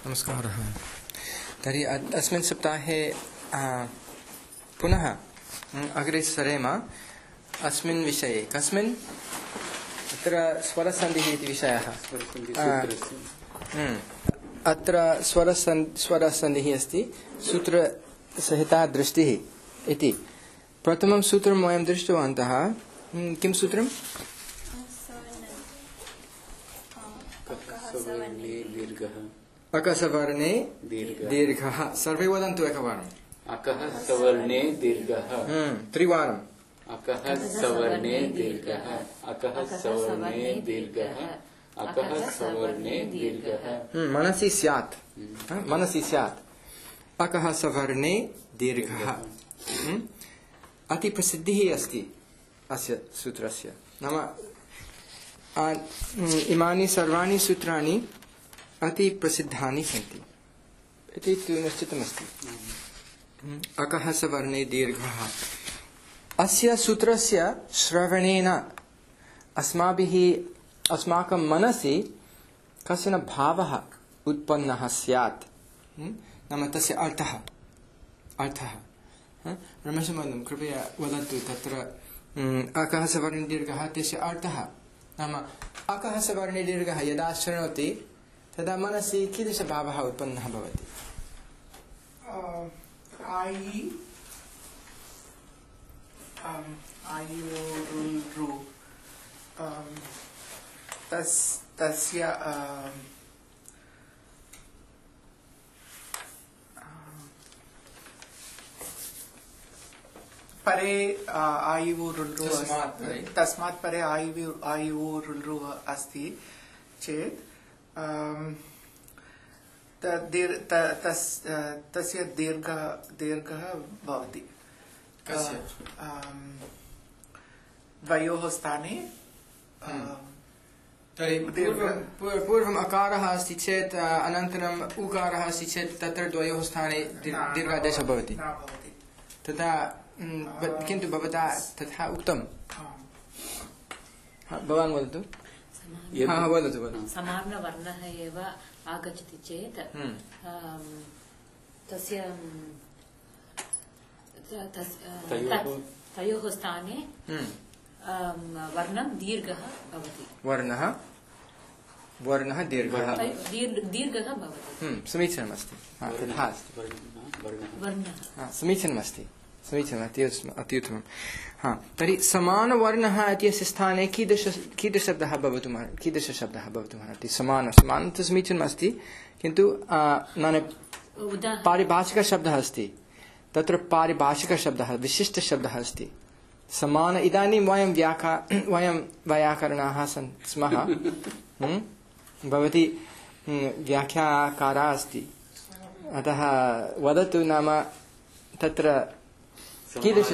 नमस्कारः। तर्हि अस्मिन् सप्ताहे पुनः अग्रे सरेम अस्मिन् विषये। कस्मिन्? अत्र स्वरसन्धिः इति विषयः। अत्र स्वरसन्धिः अस्ति, सूत्रसहिता दृष्टिः इति। प्रथमं सूत्रं वयं दृष्टवन्तः। किं सूत्रम्? अकसवर्णे दीर्घः। सर्वे वदन्तु एकवारम्। अकः सवर्णे दीर्घः। त्रिवारम्। अकः सवर्णे दीर्घः। अकः सवर्णे दीर्घः। अकः सवर्णे दीर्घः। मनसि स्यात्, मनसि स्यात्। अकः सवर्णे दीर्घः। अतिप्रसिद्धिः अस्ति अस्य सूत्रस्य। नाम इमानि सर्वाणि सूत्राणि अति प्रसिद्धानि सन्ति इति तु निश्चितमस्ति। अकः सवर्णे दीर्घः। अस्य सूत्रस्य श्रवणेन अस्माकं मनसि कश्चन भावः उत्पन्नः स्यात्। नाम तस्य अर्थः रमेशमहोदय कृपया वदतु तत्र अकः सवर्णे दीर्घः तस्य अर्थः। नाम अकः सवर्णे दीर्घः यदा शृणोति तदा मनसि कीदृशभावः उत्पन्नः भवति? तस्य परे आयुरुल्रु तस्मात् परे आयुरुल्रु अस्ति चेत् तस्य दीर्घः भवति। द्वयोः स्थाने पूर्वम् अकारः अस्ति चेत् अनन्तरम् उकारः अस्ति चेत् तत्र द्वयोः स्थाने दीर्घादेशः भवति। तथा किन्तु भवता तथा उक्तं। भवान् वदतु। वदतु। समानवर्णः एव आगच्छति चेत् तस्य तयोः स्थाने वर्णं दीर्घः भवति। वर्णः दीर्घः भवति। समीचीनमस्ति। समीचीनमस्ति। अति उत्तमम्। तर्हि समानवर्णः इत्यस्य स्थाने कीदृशशब्दः भवितुमर्हति? समान तु समीचीनमस्ति, किन्तु पारिभाषिकशब्दः अस्ति। तत्र पारिभाषिकशब्दः विशिष्टशब्दः अस्ति। समान इदानीं वयं वैयाकरणाः स्मः। भवती व्याख्याकारा अस्ति, अतः वदतु। नाम तत्र कीदृश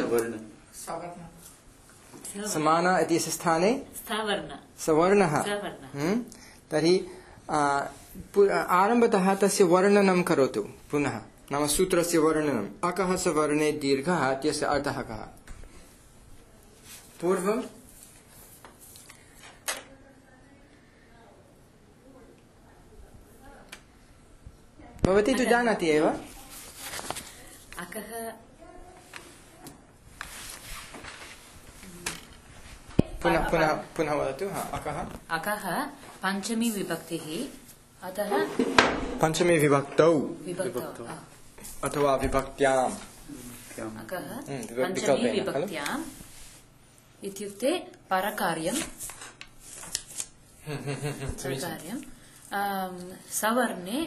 समान इत्यस्य स्थाने सवर्णः। तर्हि आरम्भतः तस्य वर्णनं करोतु पुनः। नाम सूत्रस्य वर्णनम्। अकः सवर्णे दीर्घः इत्यस्य अर्थः कः? पूर्वं भवती तु जानाति एव। पुनः वदतु। अकः पञ्चमी विभक्तिः। अतः पञ्चमी विभक्तौ अथवा विभक्त्याम्। अकः पञ्चमी विभक्त्याम् इत्युक्ते परकार्यं। सवर्णे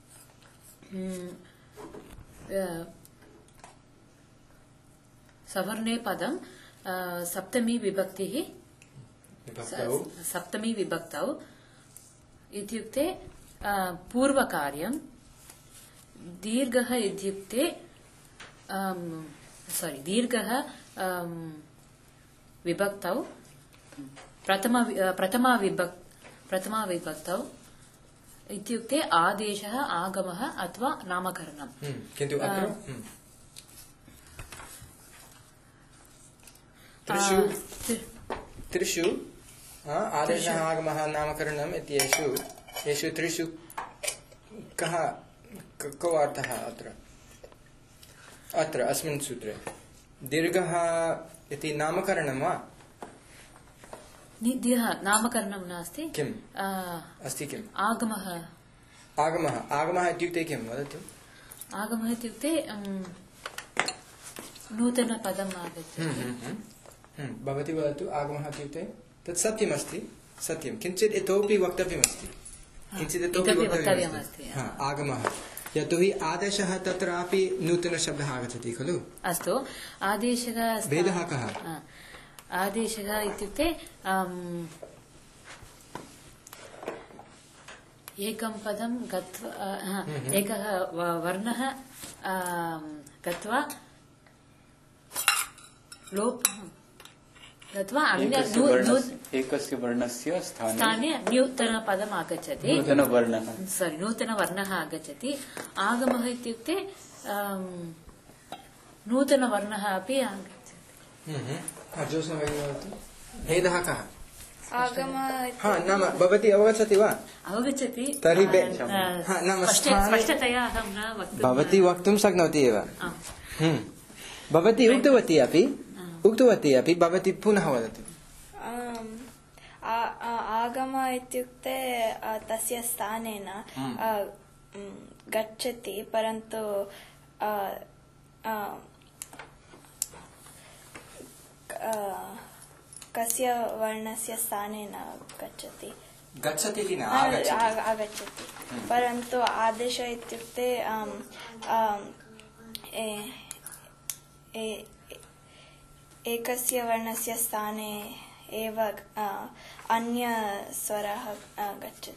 सवर्णे पदं सप्तमी विभक्तौ इत्युक्ते पूर्वकार्यं। दीर्घः इत्युक्ते दीर्घः विभक्तौ प्रथमा विभक्तौ इत्युक्ते आदेशः, आगमः अथवा नामकरणम्। किन्तु त्रिषु आदेशः, आगमः, नामकरणम् इत्येषु त्रिषु को अर्थः अत्र अस्मिन् सूत्रे दीर्घः इति नामकरणं वा निद्यः नामकरणं नास्ति किम् अस्ति किम् आगमः इत्युक्ते किं वदतु आगमः इत्युक्ते नूतनपदम् आगच्छति भवती वदतु आगमः इत्युक्ते तत् सत्यमस्ति सत्यं किञ्चित् इतोपि वक्तव्यमस्ति आगमः यतोहि आदेशः तत्रापि नूतनशब्दः आगच्छति खलु अस्तु आदेशः भेदः कः आदेशः इत्युक्ते एकं पदं गत्वा एकः वर्णः गत्वा गत्वा एकस्य वर्णस्य स्थाने नूतनपदम् आगच्छति नूतनवर्णः आगच्छति आगमः इत्युक्ते नूतनवर्णः अपि आगच्छति भेदः कः नाम भवती अवगच्छति वा अवगच्छति तर्हि स्पष्टतया अहं न वक्तुं भवती वक्तुं शक्नोति एव भवती उक्तवती अपि भवती पुनः वदतु आगम इत्युक्ते तस्य स्थानेन गच्छति परन्तु कस्य वर्णस्य स्थानेन गच्छति इति न आगच्छति परन्तु आदेश इत्युक्ते एकस्य वर्णस्य स्थाने एव अन्य स्वरः गच्छति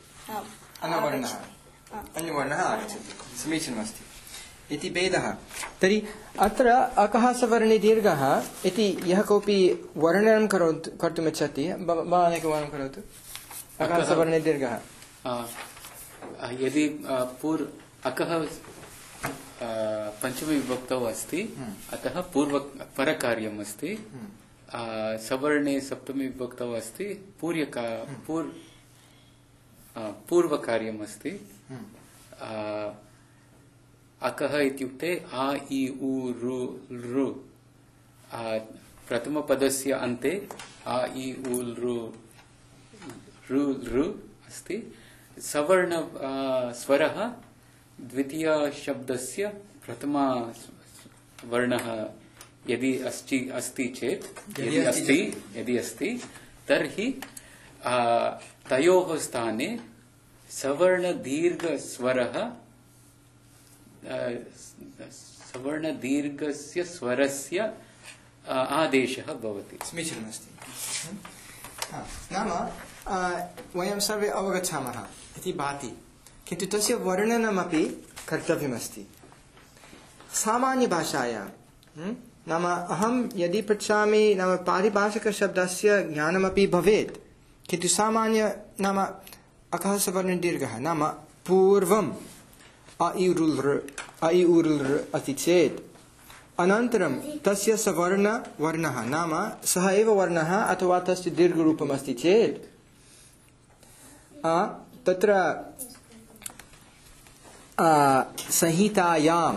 अन्यवर्णः आगच्छति समीचीनमस्ति इति भेदः तर्हि अत्र अकः सवर्णे दीर्घः इति यः कोऽपि वर्णनं कर्तुमिच्छति भवान् एकवारं करोतु अकः सवर्णे दीर्घः यदि अकः पंचमी विभक्तौ अस्ति अतः परकार्यम् अस्ति सवर्णे सप्तमी विभक्तौ अस्ति पूर्वकार्यम् अस्ति अकः इत्युक्ते आ इ उ रु ऋ प्रथमपदस्य अन्ते आ इ उ ऋ अस्ति सवर्ण स्वरः द्वितीय शब्दस्य प्रथमा वर्णः यदि अस्ति चेत् यदि अस्ति तर्हि तयोः स्थाने सवर्ण दीर्घ स्वरः सवर्णदीर्घस्य स्वरस्य आदेशः भवति समीचीनमस्ति नाम वयं सर्वे अवगच्छामः इति भाति किन्तु तस्य वर्णनमपि कर्तव्यमस्ति सामान्यभाषायां नाम अहं यदि पृच्छामि नाम पारिभाषिकशब्दस्य ज्ञानमपि भवेत् किन्तु सामान्य नाम अकः सवर्णदीर्घः नाम पूर्वम् अ इ उ ऋ अस्ति चेत् अनन्तरं तस्य सवर्णवर्णः नाम सः एव वर्णः अथवा तस्य दीर्घरूपम् अस्ति चेत् तत्र संहितायां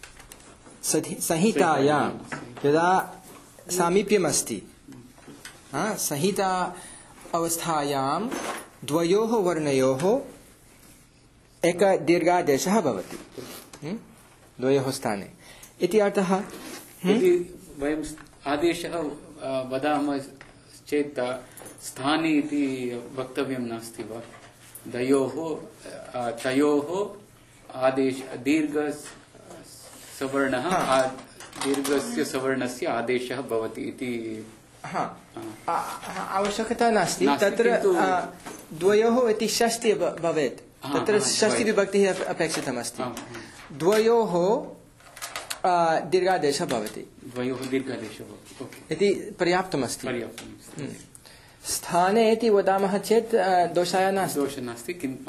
यदा सामीप्यमस्ति संहिता अवस्थायां द्वयोः वर्णयोः एक दीर्घादेशः भवति द्वयोः स्थाने इति अर्थः यदि वयं आदेशः वदामः चेत् स्थाने इति वक्तव्यं नास्ति वा तयोः आदेश दीर्घ सवर्णः दीर्घस्य सवर्णस्य आदेशः भवति इति आवश्यकता नास्ति तत्र द्वयोः इति षष्ठी भवेत् तत्र षष्ठी विभक्तिः अपेक्षितमस्ति द्वयोः दीर्घादेशः भवति इति पर्याप्तमस्ति स्थाने इति वदामः चेत् दोषाय नास्ति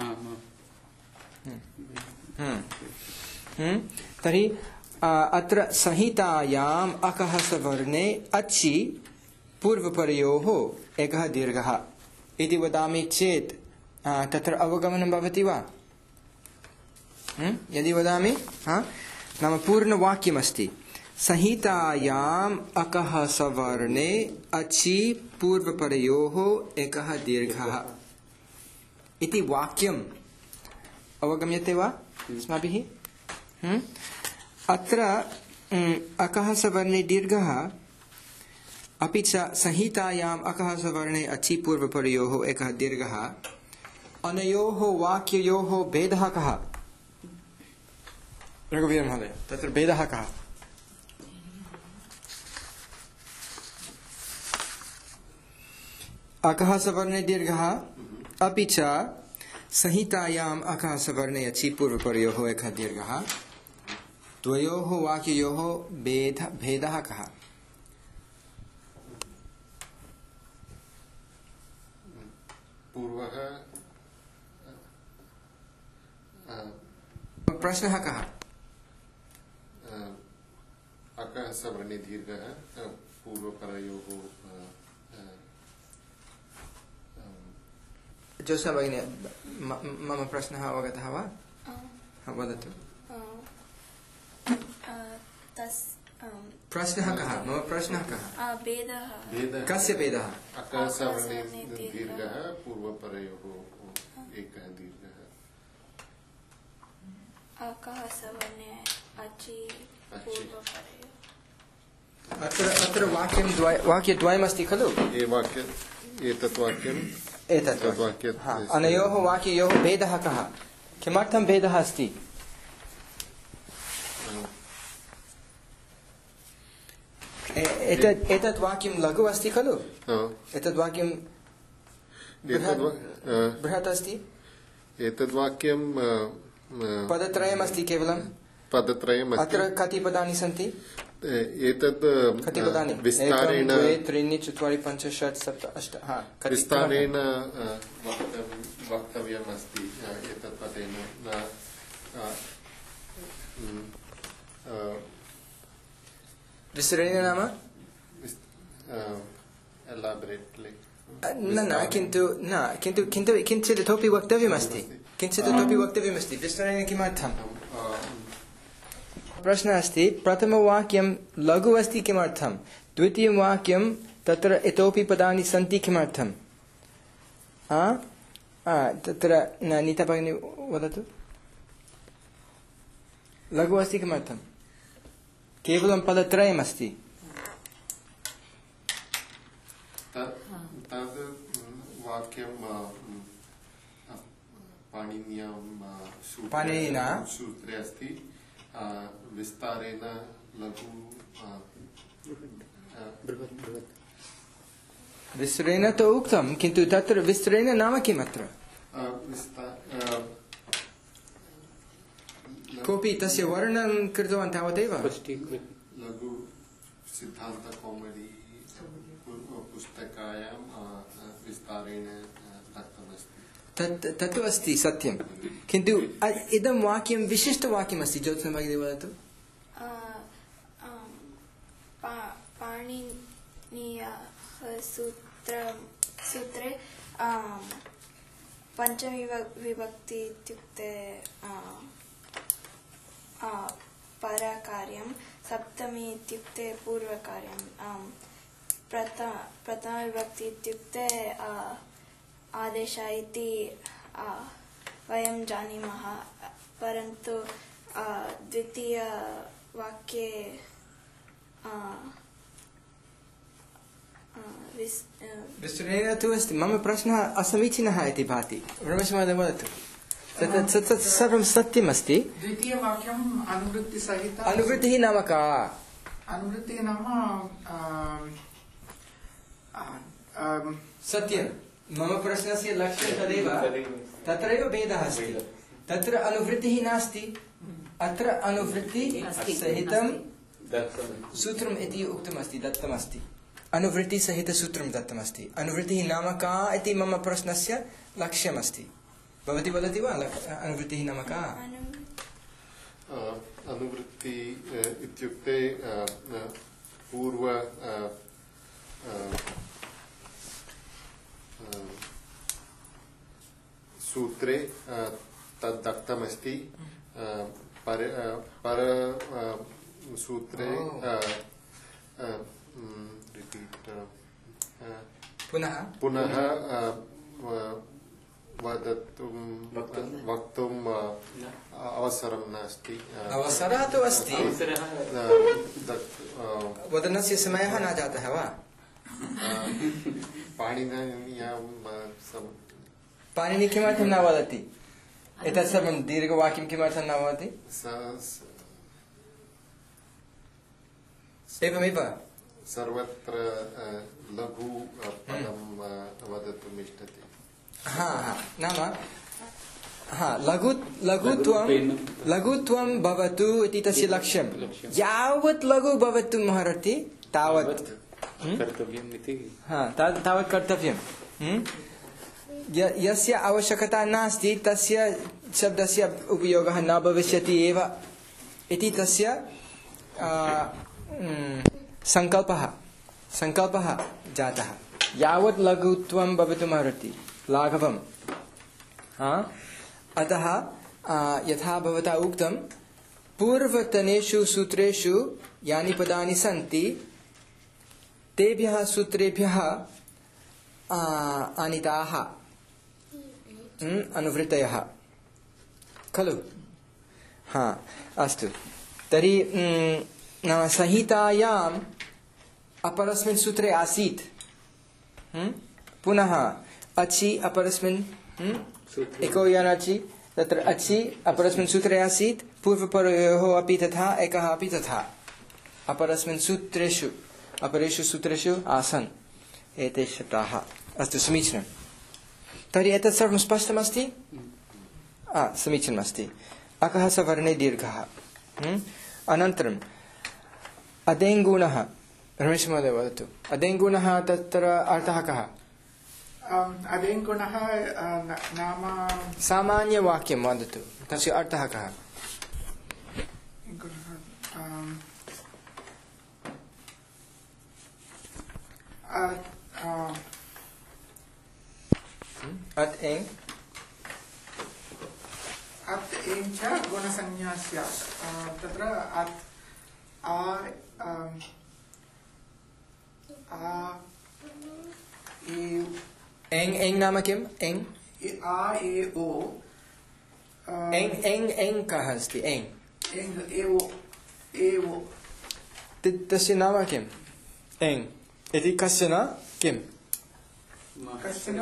तर्हि अत्र संहितायाम् अकः सवर्णे अचि पूर्वपरयोः एकः दीर्घः इति वदामि चेत् तत्र अवगमनं भवति वा यदि वदामि नाम पूर्णवाक्यमस्ति संहितायाम् अकः सवर्णे अचि पूर्वपरयोः एकः दीर्घः इति वाक्यम् अवगम्यते वा अस्माभिः? अत्र अकः सवर्णे दीर्घः अपि च संहितायाम् अकः सवर्णे अचि पूर्वपरयोः एकः दीर्घः अनयोः वाक्ययोः भेदः कः? रघुवीर महोदय, तत्र भेदः कः? अकः सवर्णे दीर्घः अपि च संहितायाम् अकः सवर्णे अचि पूर्वपरयोः एकः दीर्घः द्वयोः वाक्ययोः भेदः कः? पूर्वः प्रश्नः कः? अकः सवर्णे दीर्घः पूर्वपरयोः जोसा भगिनी, मम प्रश्नः अवगतः वा? वदतु। प्रश्नः कः? मम प्रश्नः कः? भेदः कस्य भेदः? अकः सवर्णे दीर्घः पूर्वपरयोः एकः दीर्घः अकः सवर्णे अचि पूर्वपरयोः। अत्र वाक्यद्वयमस्ति खलु? एतत् वाक्यम् अनयोः वाक्ययोः भेदः कः? किमर्थं भेदः अस्ति? एतत् वाक्यं लघु अस्ति खलु? एतत् वाक्यं बृहत् अस्ति? एतद् वाक्यं पदत्रयमस्ति केवलं? पदत्रयमस्ति। अत्र कति पदानि सन्ति? एतद् कति पदानि? विस्तारेण 1 2 3 4 5 6 7 8 विस्तारेण वक्तव्यम् अस्ति एतत् पदेन विस्तरेण नाम एलाबरेट्लि किन्तु किञ्चित् इतोपि वक्तव्यमस्ति। विस्तरेण किमर्थं? प्रश्नः अस्ति, प्रथमवाक्यं लघु अस्ति किमर्थं? द्वितीयं वाक्यं तत्र इतोपि पदानि सन्ति किमर्थं? तत्र नीता भगिनी वदतु। लघु अस्ति किमर्थं? केवलं पदत्रयमस्ति। तद् वाक्यं पाणिनिना सूत्रे अस्ति। विस्तारेण लघु विस्तरेण तो उक्तं, किन्तु तत्र विस्तरेण नाम किम्? अत्र कोऽपि तस्य वर्णनं कृतवान् तावदेव। लघु सिद्धान्तकौमुदी पुस्तकायां विस्तारेण दत्तमस्ति। तत्तु अस्ति सत्यं, किन्तु इदं वाक्यं विशिष्टवाक्यमस्ति। ज्योत्स्ना भगिनी वदतु। पाणिनीयः सूत्रे पञ्चमी विभक्ति इत्युक्ते परकार्यं, सप्तमी इत्युक्ते पूर्वकार्यं, प्रथमविभक्ति इत्युक्ते आदेशः इति वयं जानीमः, परन्तु द्वितीयवाक्ये विस्तरेण तु अस्ति। मम प्रश्नः असमीचीनः इति भाति। रमेशमहोदय वदतु। तत् सर्वं सत्यमस्ति। द्वितीयवाक्यम् अनुवृत्तिसहित। अनुवृत्तिः नाम का? अनुवृत्तिः नाम सत्यं। मम प्रश्नस्य लक्ष्यं तदेव, तत्रैव भेदः अस्ति। तत्र अनुवृत्तिः नास्ति, अत्र अनुवृत्तिसहितं सूत्रम् इति उक्तमस्ति, दत्तमस्ति। अनुवृत्तिसहितसूत्रं दत्तमस्ति। अनुवृत्तिः नाम का इति मम प्रश्नस्य लक्ष्यमस्ति। भवती वदति वा अनुवृत्तिः नाम का? अनुवृत्ति इत्युक्ते पूर्व सूत्रे तद् दत्तमस्ति। पर सूत्रे पुनः वक्तुम् अवसरं नास्ति अवसरः तु अस्ति वदनस्य समयः न जातः वा पाणिनि किमर्थं न वदति एतत् सर्वं दीर्घवाक्यं किमर्थं न वदति एवमेव सर्वत्र लघु पदं वदितुम् इच्छति नाम लघुत्वं भवतु इति तस्य लक्ष्यं यावत् लघु भवतु महर्षि तावत् कर्तव्यम् इति तावत् कर्तव्यं यस्य आवश्यकता नास्ति तस्य शब्दस्य उपयोगः न भविष्यति एव इति तस्य संकल्पः जातः यावत् लघुत्वं भवितुम् अर्हति लाघवम् अतः यथा भवता उक्तं पूर्वतनेषु सूत्रेषु यानि पदानि सन्ति तेभ्यः सूत्रेभ्यः आनीताः अनुवृत्तयः खलु अस्तु तर्हि नाम संहितायाम् अपरस्मिन् सूत्रे आसीत् पुनः अच्छि अपरस्मिन् एको यानाचि तत्र अच्छि अपरस्मिन् सूत्रे आसीत् पूर्वपरयोः अपि तथा एकः अपि तथा अपरेषु सूत्रेषु आसन् एते शब्दाः अस्तु समीचीनं तर्हि एतत् सर्वं स्पष्टमस्ति समीचीनमस्ति अकः सवर्णे दीर्घः अनन्तरम् अदेङ्गुणः रमेश महोदय वदतु अदेङ्गुणः तत्र अर्थः कः अदेङ्गुणः नाम सामान्यवाक्यं वदतु तस्य अर्थः कः अत् एङ् च गुणसंज्ञा स्यात् तत्र एङ् नाम किम् एङ् आ ए ओ एङ् कः अस्ति एङ् एवो तस्य नाम किम् एङ् इति कश्चन किम् कश्चन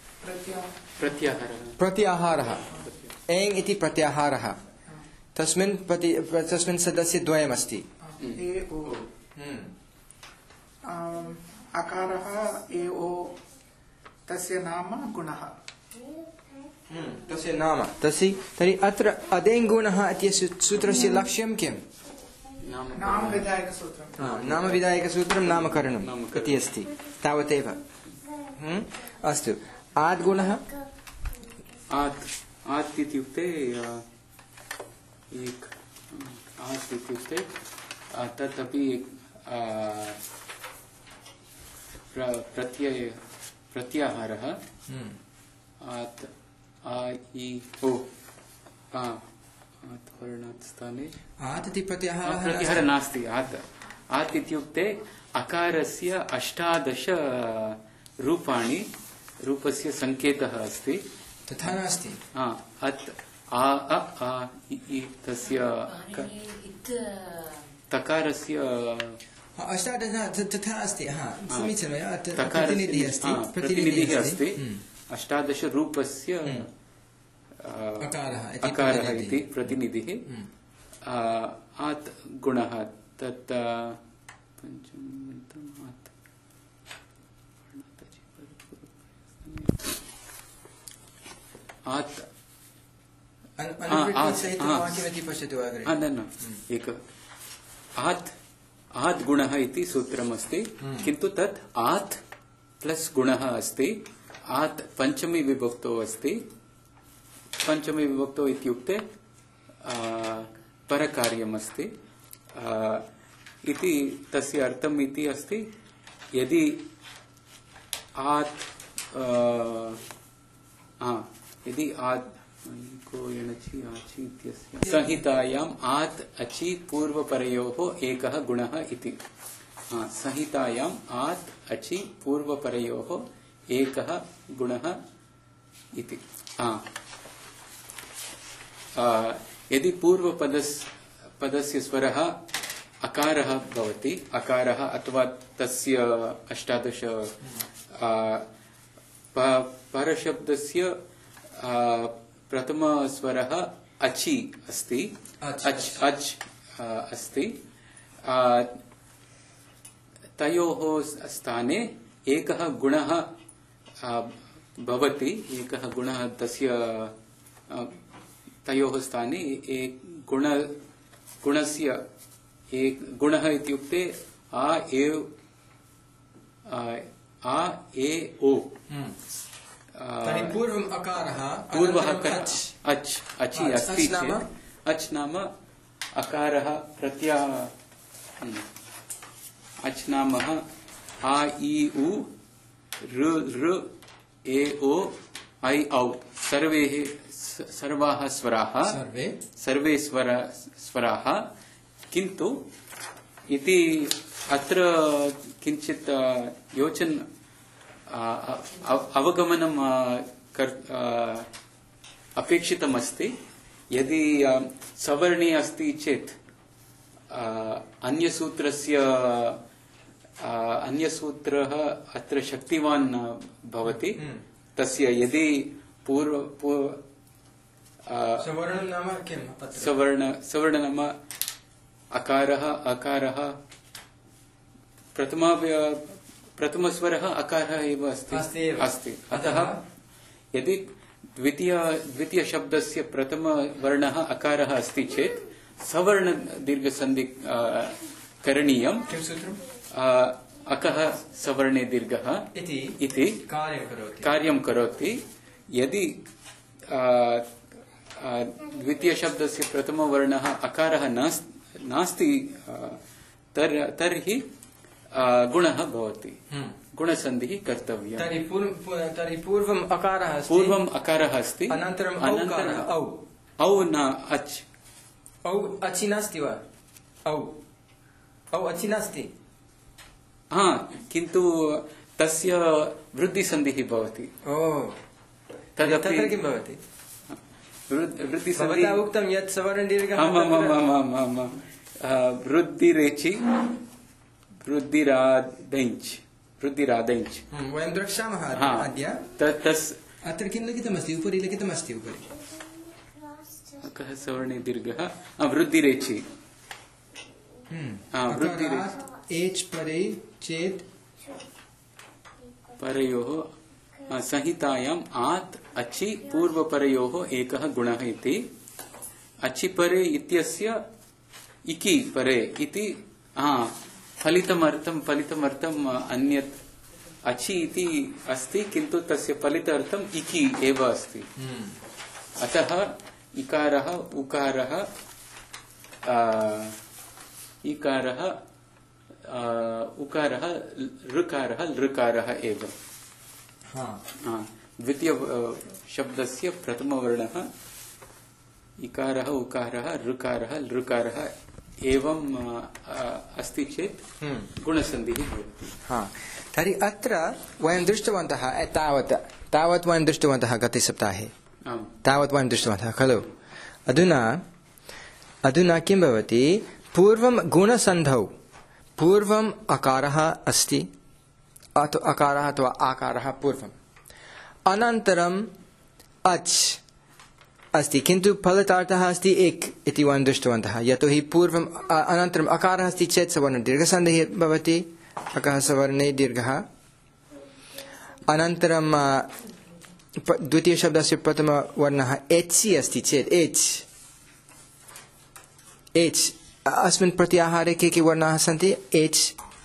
प्रत्याहारः एङ् इति प्रत्याहारः तस्मिन् सदस्य द्वयमस्ति अकारः एओ तस्य नाम गुणः तस्य नाम तर्हि अत्र अदेङ्गुणः इत्यस्य सूत्रस्य लक्ष्यं किम् नामविधायकसूत्रं नामकरणम् इति अस्ति तावदेव अस्तु आद्गुणः आत् इत्युक्ते तदपि प्रत्याहारः आत् आ इ ओ वर्णास्थाने आत् इति प्रत्याहारः नास्ति आत् इत्युक्ते अकारस्य 18 रूपाणि रूपस्य संकेतः अस्ति तथा नास्ति अत् आ इ तस्य तकारस्य तथा अस्ति प्रतिनिधिः अस्ति 18 रूपस्य अकारः इति प्रतिनिधिः आत् गुणः तत् आत् गुणः इति सूत्रमस्ति किन्तु तत् आत् प्लस् गुणः अस्ति आत् पञ्चमी विभक्तौ अस्ति पञ्चमी विभक्तौ इत्युक्ते परकार्यमस्ति इति तस्य अर्थम् इति अस्ति यदि आत् संहितायाम् आत् अचि पूर्वपरयोः एकः गुणः इति। संहितायाम् आत् अचि पूर्वपरयोः एकः गुणः इति। यदि पूर्वपदस्य स्वरः अकारः भवति, अकारः अथवा तस्य 18 परशब्दस्य प्रथमस्वरः अचि अस्ति, अच् अस्ति, तयोः स्थाने एकः गुणः भवति, एकः गुणः तस्य तयोः स्थाने गुणस्य एक गुणः इत्युक्ते आ ए ओ। तर्हि पूर्वम् अकारः, पूर्वः अच् अचि अस्ति चेत् अच् नाम अकारः अच् नाम आ इ उ ऋ ए ओ ऐ औ सर्वाः स्वराः, सर्वे स्वराः। किन्तु इति अत्र किञ्चित् अवगमनं अपेक्षितमस्ति। यदि सवर्णे अस्ति चेत् अन्यसूत्रः अत्र शक्तिवान् भवति। तस्य यदि सवर्णं नाम किम्? सवर्ण नाम अकारः, अकारः प्रथमस्वरः अकारः एव अस्ति। अतः यदि द्वितीय शब्दस्य प्रथमवर्णः अकारः अस्ति चेत् सवर्ण दीर्घसन्धि करणीयं। किं सूत्रम्? अकः सवर्णे दीर्घः इति कार्यं करोति। यदि द्वितीय शब्दस्य प्रथमवर्णः अकारः नास्ति तर्हि गुणः भवति, गुणसन्धिः कर्तव्या। तर्हि पूर्वम् अकारः अस्ति, अनन्तरम् औ न अच्। औ अचि नास्ति वा? औ अचि नास्ति। किन्तु तस्य वृद्धिसन्धिः भवति। तत्र किं भवति? वृद्धिसन्धिः उक्तं यत् सवर्णदीर्घः वृद्धिरेचि वृद्धिरादैञ्च्। वयं द्रक्ष्यामः अद्य। अत्र किं लिखितमस्ति? उपरि लिखितमस्ति। उपरि कः सवर्णे दीर्घः? वृद्धिरेचि। एच् परे चेत् परयोः संहितायाम् आत् अचि पूर्वपरयोः एकः गुणः इति। अचि परे इत्यस्य इकि परे इति फलितमर्थम् अन्यत् अचि इति अस्ति, किन्तु तस्य फलितार्थम् इकि एव अस्ति। अतः इकारः उकारः इकारः उकारः ऋकारः लृकारः एव। द्वितीय शब्दस्य प्रथमवर्णः इकारः उकारः ऋकारः लृकारः एवं अस्ति चेत् गुणसन्धिः भवति। तर्हि अत्र वयं दृष्टवन्तः तावत् वयं दृष्टवन्तः गते सप्ताहे। तावत् वयं दृष्टवन्तः खलु। अधुना किं भवति? पूर्वं गुणसन्धौ पूर्वम् अकारः अस्ति, अकारः अथवा आकारः पूर्वम्, अनन्तरम् अच् अस्ति, किन्तु फलितार्थः अस्ति एक इति वयं दृष्टवन्तः। यतोहि पूर्वम् अनन्तरम् अकारः अस्ति चेत् सवर्णदीर्घसन्धिः भवति, अकः सवर्णे दीर्घः। अनन्तरं द्वितीयशब्दस्य प्रथमवर्णः एच् अस्ति चेत् एच् अस्मिन् प्रत्याहारे के वर्णाः सन्ति? एच्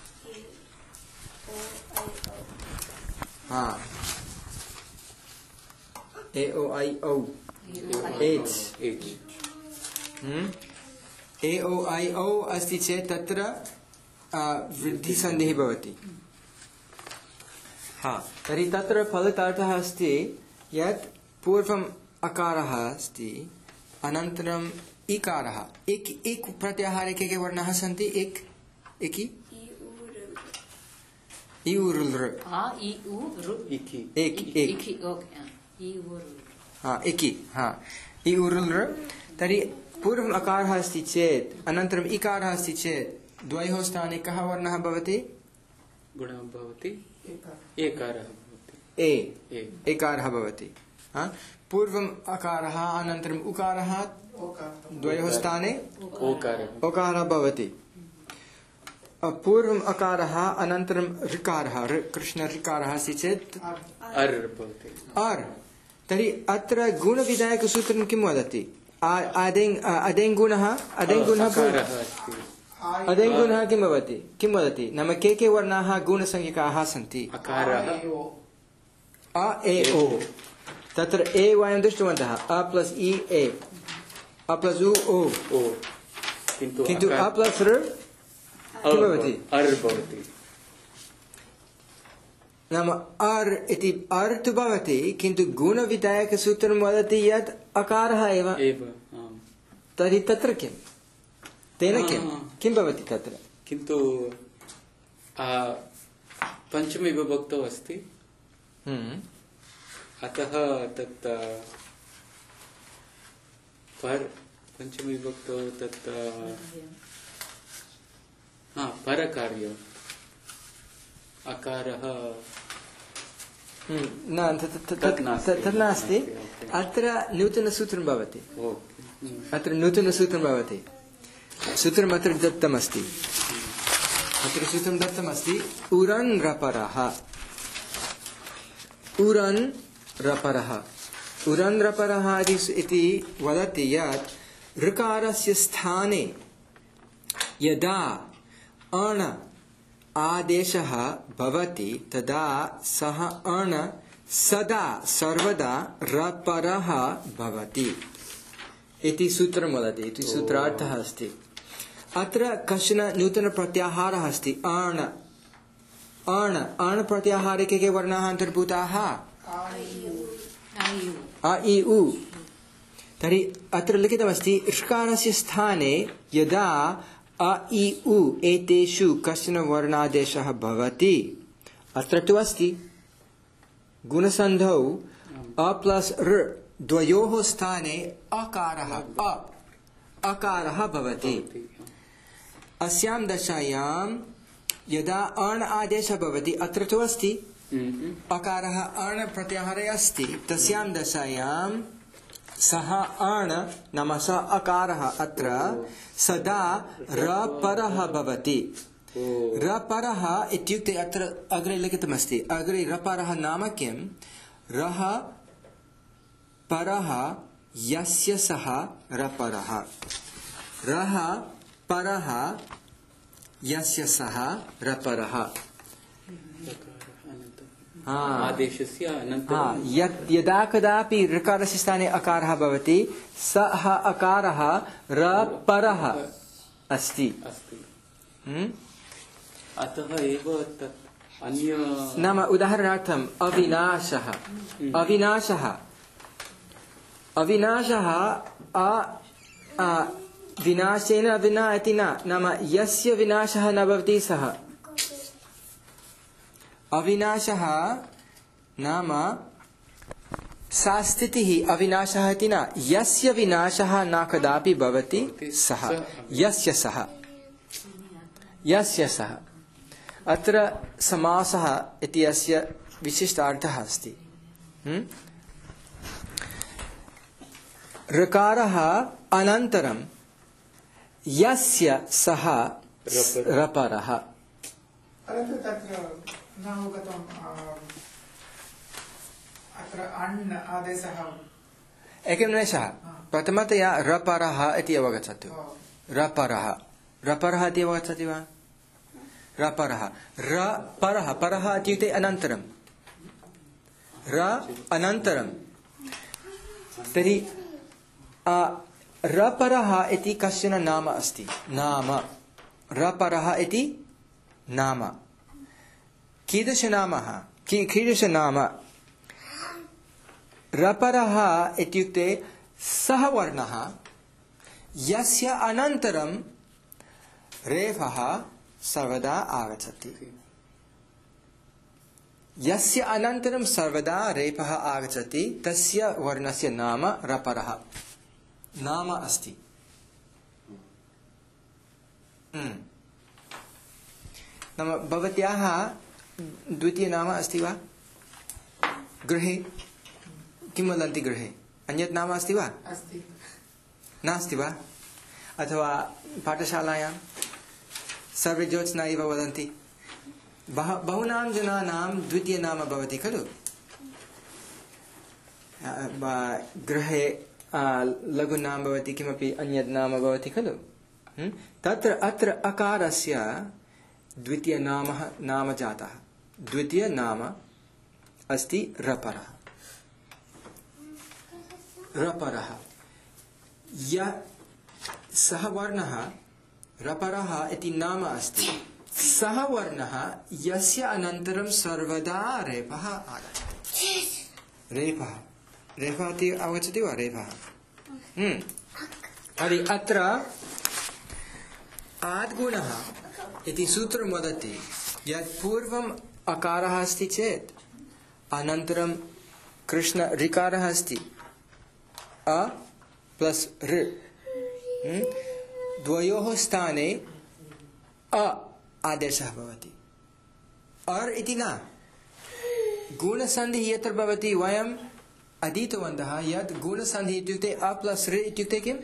ए ओ ऐ औ एच् ए ओ ऐ औ अस्ति चेत् तत्र वृद्धिसन्धिः भवति। तर्हि तत्र फलितार्थः अस्ति यत् पूर्वम् अकारः अस्ति अनन्तरम् इकारः एक प्रत्याहारे के वर्णाः सन्ति एकी इ उ ऋ आ इ उ ऋ इकी इकी ओके इ उ ऋ हाँ इकी हाँ इ उ ऋ तर्हि पूर्वम् अकारः अस्ति चेत् अनन्तरम् इकारः अस्ति चेत् द्वयोः स्थाने कः वर्णः भवति गुणः भवति एकारः भवति एकारः भवति हाँ पूर्वम् अकारः अनन्तरम् उकारः द्वयोः स्थाने ओकारः भवति पूर्वम् अकारः अनन्तरं ऋकारः कृष्ण ऋकारः अस्ति चेत् अर् भवति अर् तर्हि अत्र गुणविधायकसूत्रं किं वदति अदेङ्गुणः किं भवति किं वदति नाम के वर्णाः गुणसंज्ञकाः सन्ति अ ए ओ तत्र ए वयं दृष्टवन्तः अ प्लस् इ ए अ प्लस् उ ओ किन्तु अ प्लस् ऋ किं भवति अर् भवति नाम अर् इति अर् तु भवति किन्तु गुणविधायकसूत्रं वदति यत् अकारः एव तर्हि तत्र किं तेन किं भवति तत्र किन्तु पञ्चमी विभक्तौ अस्ति अतः तत् पञ्चमी विभक्तौ तत् परकार्यम् अकारः तत् नास्ति अत्र नूतनसूत्रं भवति सूत्रम् अत्र दत्तमस्ति उरन् रपरः इति वदति यत् ऋकारस्य स्थाने यदा अण आदेशः भवति तदा सः अण सदा सर्वदा रपरः भवति इति सूत्रं वदति इति सूत्रार्थः अस्ति अत्र कश्चन नूतन प्रत्याहारः अस्ति अण प्रत्याहारे के वर्णाः अन्तर्भूताः आ इ उ तर्हि अत्र लिखितमस्ति ऋकारस्य स्थाने यदा अ इ उ एतेषु कश्चन वर्णादेशः भवति अत्र तु अस्ति गुणसन्धौ अ प्लस् ऋ द्वयोः स्थाने अकारः भवति अस्यां दशायां यदा अण् आदेशः भवति अत्र तु अस्ति अकारः अण् प्रत्याहारे अस्ति तस्यां दशायां सः अण् नाम सः अकारः अत्र सदा रपरः भवति रपरः इत्युक्ते अत्र अग्रे लिखितमस्ति अग्रे रपरः नाम किं रः परः यस्य सः रपरः रः परः यस्य सः रपरः आदेशस्य अनन्तरं यदा कदापि ऋकारस्य स्थाने अकारः भवति सः अकारः रपरः अस्ति अतः एव तत् अन्य नाम उदाहरणार्थम् अविनाशः विनाशेन विना इति नाम यस्य विनाशः न भवति सः अविनाशः नाम सा स्थितिः अविनाशः इति न यस्य विनाशः न कदापि भवति सः यस्य सः अत्र समासः इति अस्य विशिष्टार्थः अस्ति ऋकारः अनन्तरं यस्य सः रपरः परन्तु तत्र नावगतम् अत्र अण् आदेशः एकं निमेषः प्रथमतया रपरः इति अवगच्छतु रपरः इति अवगच्छति वा रपरः परः इत्युक्ते अनन्तरं अनन्तरं तर्हि रपरः इति कश्चन नाम अस्ति रपरः इति नाम कीदृश नाम रपरः इत्युक्ते सः वर्णः यस्य अनन्तरं रेफः सर्वदा आगच्छति। यस्य अनन्तरं सर्वदा रेफः आगच्छति तस्य वर्णस्य नाम रपरः नाम अस्ति। नाम भवत्याः द्वितीय नाम अस्ति वा? गृहे किं वदन्ति? गृहे अन्यत् नाम अस्ति वा? अस्ति। नास्ति वा? अथवा पाठशालायां सर्वे ज्योत्स्ना इव वदन्ति। बहुनां जनानां द्वितीय नाम भवति खलु। गृहे लघु नाम भवति, किमपि अन्यत् नाम भवति खलु। तत्र अत्र अकारस्य द्वितीय नाम जातः। द्वितीय नाम अस्ति रपरः। रपरः सः वर्णः रपरः इति नाम अस्ति। सः वर्णः यस्य अनन्तरं सर्वदा रेफः आगच्छति। रेफः इति आगच्छति वा? रेफः। तर्हि अत्र आद्गुणः इति सूत्रं वदति यत् पूर्वम् अकारः अस्ति चेत् अनन्तरं कृष्ण ऋकारः अस्ति अ प्लस् ऋ, द्वयोः स्थाने अ आदेशः भवति। अर् इति न। गुणसन्धिः यत्र भवति वयम् अधीतवन्तः यत् गुणसन्धिः इत्युक्ते अ प्लस् ऋ इत्युक्ते किम्?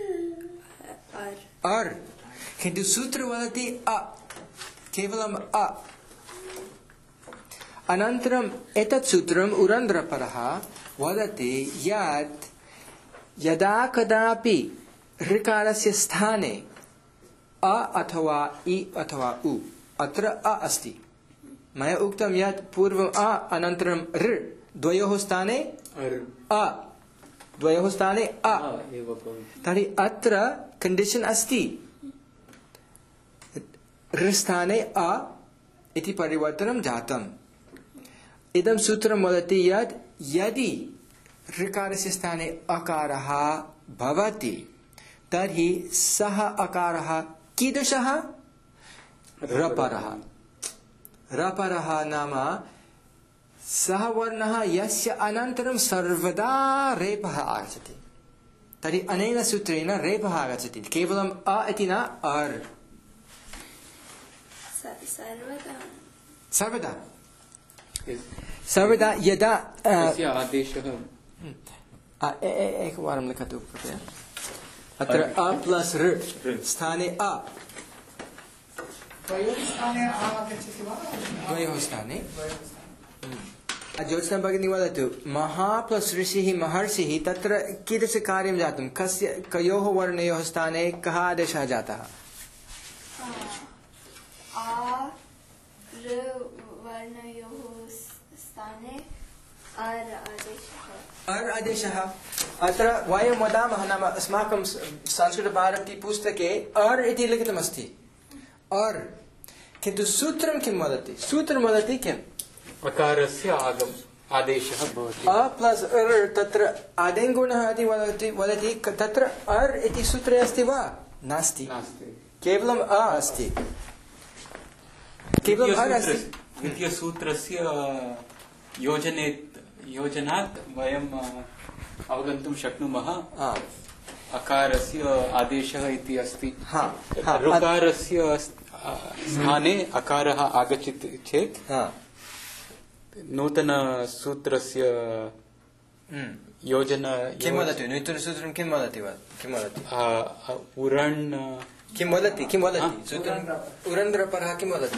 अर्। किन्तु सूत्र वदति अ, केवलम् अ। अनन्तरम् एतत् सूत्रम् उरन्द्रपरः वदति यत् यदा कदापि ऋकारस्य स्थाने अ अथवा इ अथवा उ, अत्र अ अस्ति। मया उक्तं यत् पूर्वम् अ अनन्तरं ऋ, द्वयोः स्थाने अ, द्वयोः स्थाने अ। तर्हि अत्र कण्डीशन् अस्ति, ऋस्थाने अ इति परिवर्तनं जातम्। इदं सूत्रं वदति यत् यदि ऋकारस्य स्थाने अकारः भवति तर्हि सः अकारः कीदृशः? रपरः। रपरः नाम सः वर्णः यस्य अनन्तरं सर्वदा रेफः आगच्छति। तर्हि अनेन सूत्रेण रेफः आगच्छति, केवलम् अ इति न, अर्। सर्वदा सर्वदा यदा आदेशः एकवारं लिखतु कृपया। अत्र अ प्लस् ऋ स्थाने अ, द्वयोः स्थाने आगच्छति वा? द्वयोः स्थाने। ज्योत्स्ना भगिनी वदतु, महा प्लस् ऋषिः महर्षिः, तत्र कीदृशकार्यं जातं? कयोः वर्णयोः स्थाने कः आदेशः जातः? अर् आदेशः। अत्र वयं वदामः, नाम अस्माकं संस्कृतभारती पुस्तके अर् इति लिखितमस्ति, अर्। किन्तु सूत्रं किं वदति? सूत्रं वदति किम्? अकारस्य आदेशः भवति। अ प्लस् अर्, तत्र आदेङ्गुणः इति वदति। तत्र अर् इति सूत्रे अस्ति वा? नास्ति, केवलम् अ अस्ति, केवलम् अर् अस्ति। द्वितीयसूत्रस्य योजनात् वयम् अवगन्तुं शक्नुमः अकारस्य आदेशः इति अस्ति। ऋकारस्य स्थाने अकारः आगच्छति चेत् नूतनसूत्रस्य योजना किं वदति? नूतनसूत्रं किं वदति? किं वदति? उरन्द्रपरः किं वदति?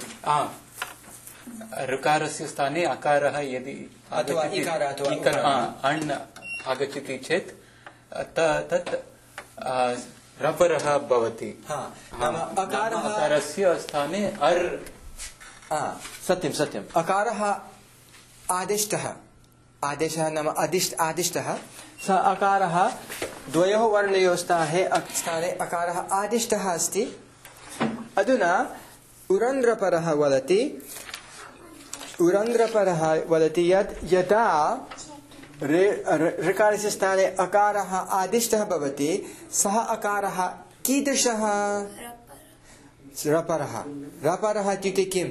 ऋकारस्य स्थाने अकारः यदि अथवा इकारः अथवा अण् आगच्छति चेत् तत् रपरः भवति। अकारस्य स्थाने अर्। सत्यं। अकारः आदिष्टः, आदेशः नाम आदिष्टः। स अकारः द्वयोः वर्णयोः स्थाने अकारः आदिष्टः अस्ति। अधुना उरन्द्रपरः वदति यत् यदा ऋकारस्य स्थाने अकारः आदिष्टः भवति सः अकारः कीदृशः रपरः रपरः इत्युक्ते किम्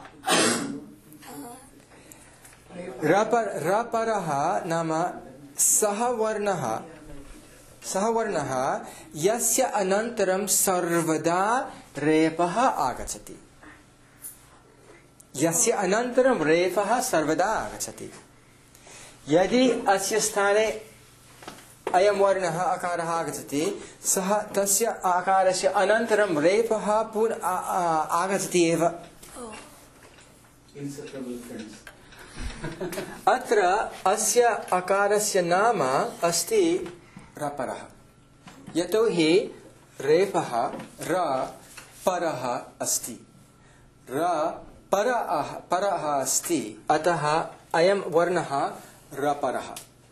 रपरः नाम सः वर्णः यस्य अनन्तरं सर्वदा रेफः आगच्छति यस्य अनन्तरं रेफः सर्वदा आगच्छति यदि अस्य स्थाने अयं वर्णः अकारः आगच्छति सः तस्य आकारस्य अनन्तरं रेफः पुनः आगच्छति एव अत्र अस्य अकारस्य नाम अस्ति रपरः यतोहि रेफः र परः अस्ति र परः अस्ति अतः अयं वर्णः रपरः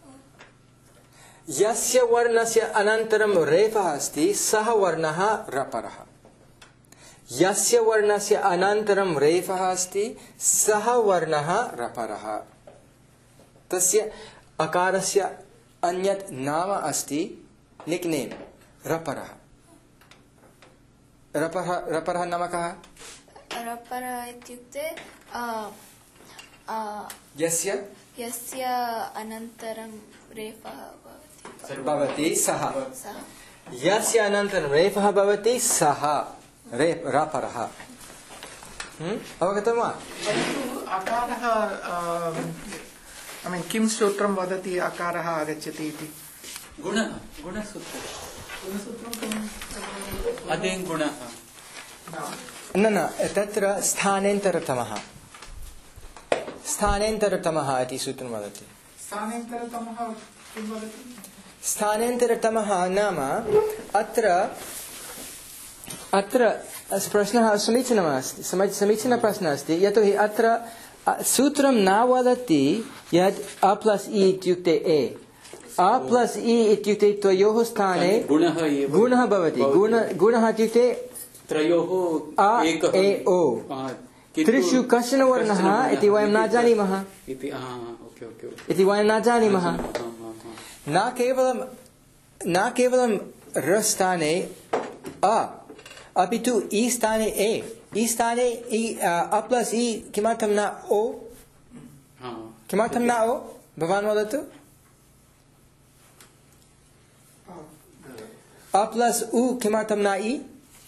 यस्य वर्णस्य अनन्तरं रेफः अस्ति सः वर्णः रपरः यस्य वर्णस्य अनन्तरं रेफः अस्ति सः वर्णः रपरः तस्य अकारस्य अन्यत् नाम अस्ति निक्नेम रपरः रपरः नाम कः रपरः इत्युक्ते यस्य अनन्तरं रेफः भवति सः यस्य अनन्तरं रेफः भवति सः रपरः अवगतं वा अकारः किं सूत्रं वदति अकारः आगच्छति इति गुणः न तत्र स्थानेन्तरतमः इति सूत्रं वदति स्थानेन्तरतमः नाम अत्र प्रश्नः समीचीनः प्रश्नः अस्ति यतोहि अत्र सूत्रं न वदति यत् अ प्लस् इ इत्युक्ते ए अ प्लस् इ इत्युक्ते त्वयोः स्थाने गुणः भवति गुणः इत्युक्ते त्रयोः अ ए ओ त्रिषु कश्चन वर्णः इति वयं न जानीमः इति वयं न जानीमः न केवलं र स्थाने अ अपि तु इ स्थाने ए इ स्थाने अ प्लस् इ किमर्थं न ओ किमर्थं न ओ भवान् वदतु अ प्लस् उ किमर्थं न इ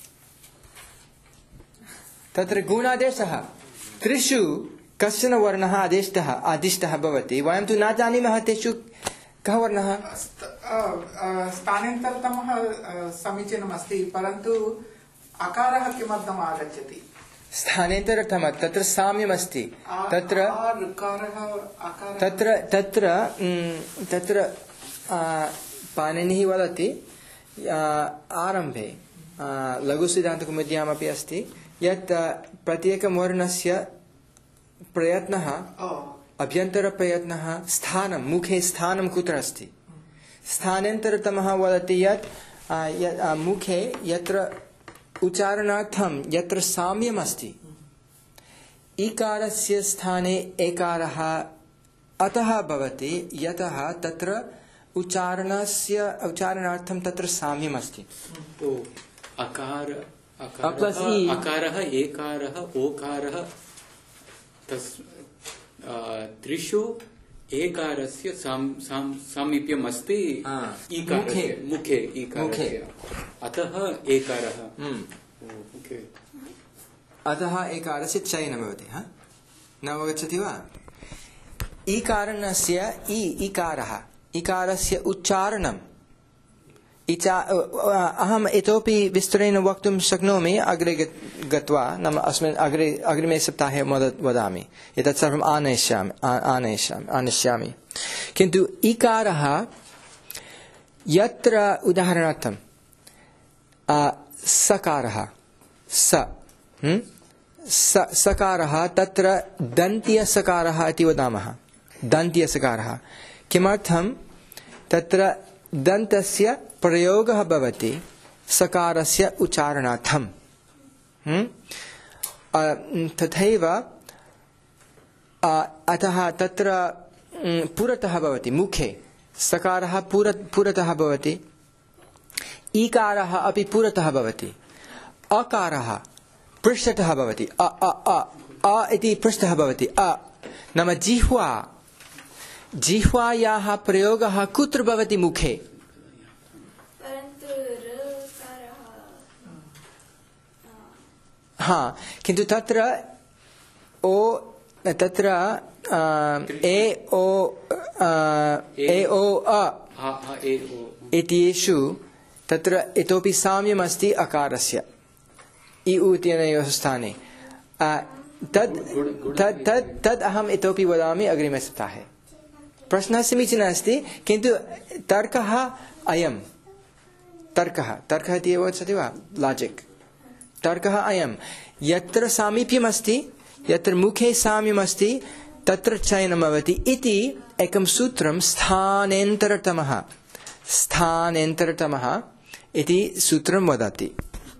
तत्र गुणादेशः त्रिषु कश्चन वर्णः आदिष्टः भवति वयं तु न जानीमः तेषु कः वर्णः स्थानान्तरतमः समीचीनमस्ति परन्तु अकारः किमर्थम् आगच्छति स्थानान्तरतमः तत्र साम्यमस्ति तत्र पाणिनिः वदति आरम्भे लघुसिद्धान्तकौमुद्यामपि अस्ति यत् प्रत्येकं वर्णस्य प्रयत्नः अभ्यन्तरप्रयत्नः स्थानं मुखे स्थानं कुत्र अस्ति स्थानान्तरतमः वदति यत् मुखे यत्र उच्चारणार्थं यत्र साम्यम् अस्ति इकारस्य स्थाने एकारः अतः भवति यतः तत्र उच्चारणार्थं तत्र साम्यम् अस्ति अकारः एकारः ओकारः त्रिषु एकारस्य सामीप्यम् अस्ति मुखे इकारस्य अतः एकारः अतः एकारस्य चयनं भवति न अवगच्छति वा इकारणस्य इकारस्य उच्चारणम् अहम् इतोपि विस्तरेण वक्तुं शक्नोमि अग्रे गत्वा नाम अस्मिन् अग्रिमे सप्ताहे वदामि एतत् सर्वम् आनयिष्यामि किन्तु इकारः यत्र उदाहरणार्थं सकारः सकारः तत्र दन्त्यसकारः इति वदामः दन्त्यसकारः किमर्थं तत्र दन्तस्य प्रयोगः भवति सकारस्य उच्चारणार्थं तथैव अतः तत्र पुरतः भवति मुखे सकारः पुरतः भवति ईकारः अपि पुरतः भवति अकारः पृष्ठतः भवति अ अ अ अ इति पृष्ठतः भवति अ नाम जिह्वायाः प्रयोगः कुत्र भवति मुखे हाँ किन्तु तत्र ए ओ अ इत्येषु तत्र इतोपि साम्यम् अस्ति अकारस्य इ उ इत्यनयोः स्थाने तद् अहम् इतोपि वदामि अग्रिमे सप्ताहे प्रश्नः समीचीनः अस्ति किन्तु तर्कः अयं तर्कः इति एव वदति वा लाजिक् तर्कः अयं यत्र सामीप्यमस्ति यत्र मुखे साम्यमस्ति तत्र चयनं भवति इति एकं सूत्रं स्थानेन्तरतमः इति सूत्रं वदति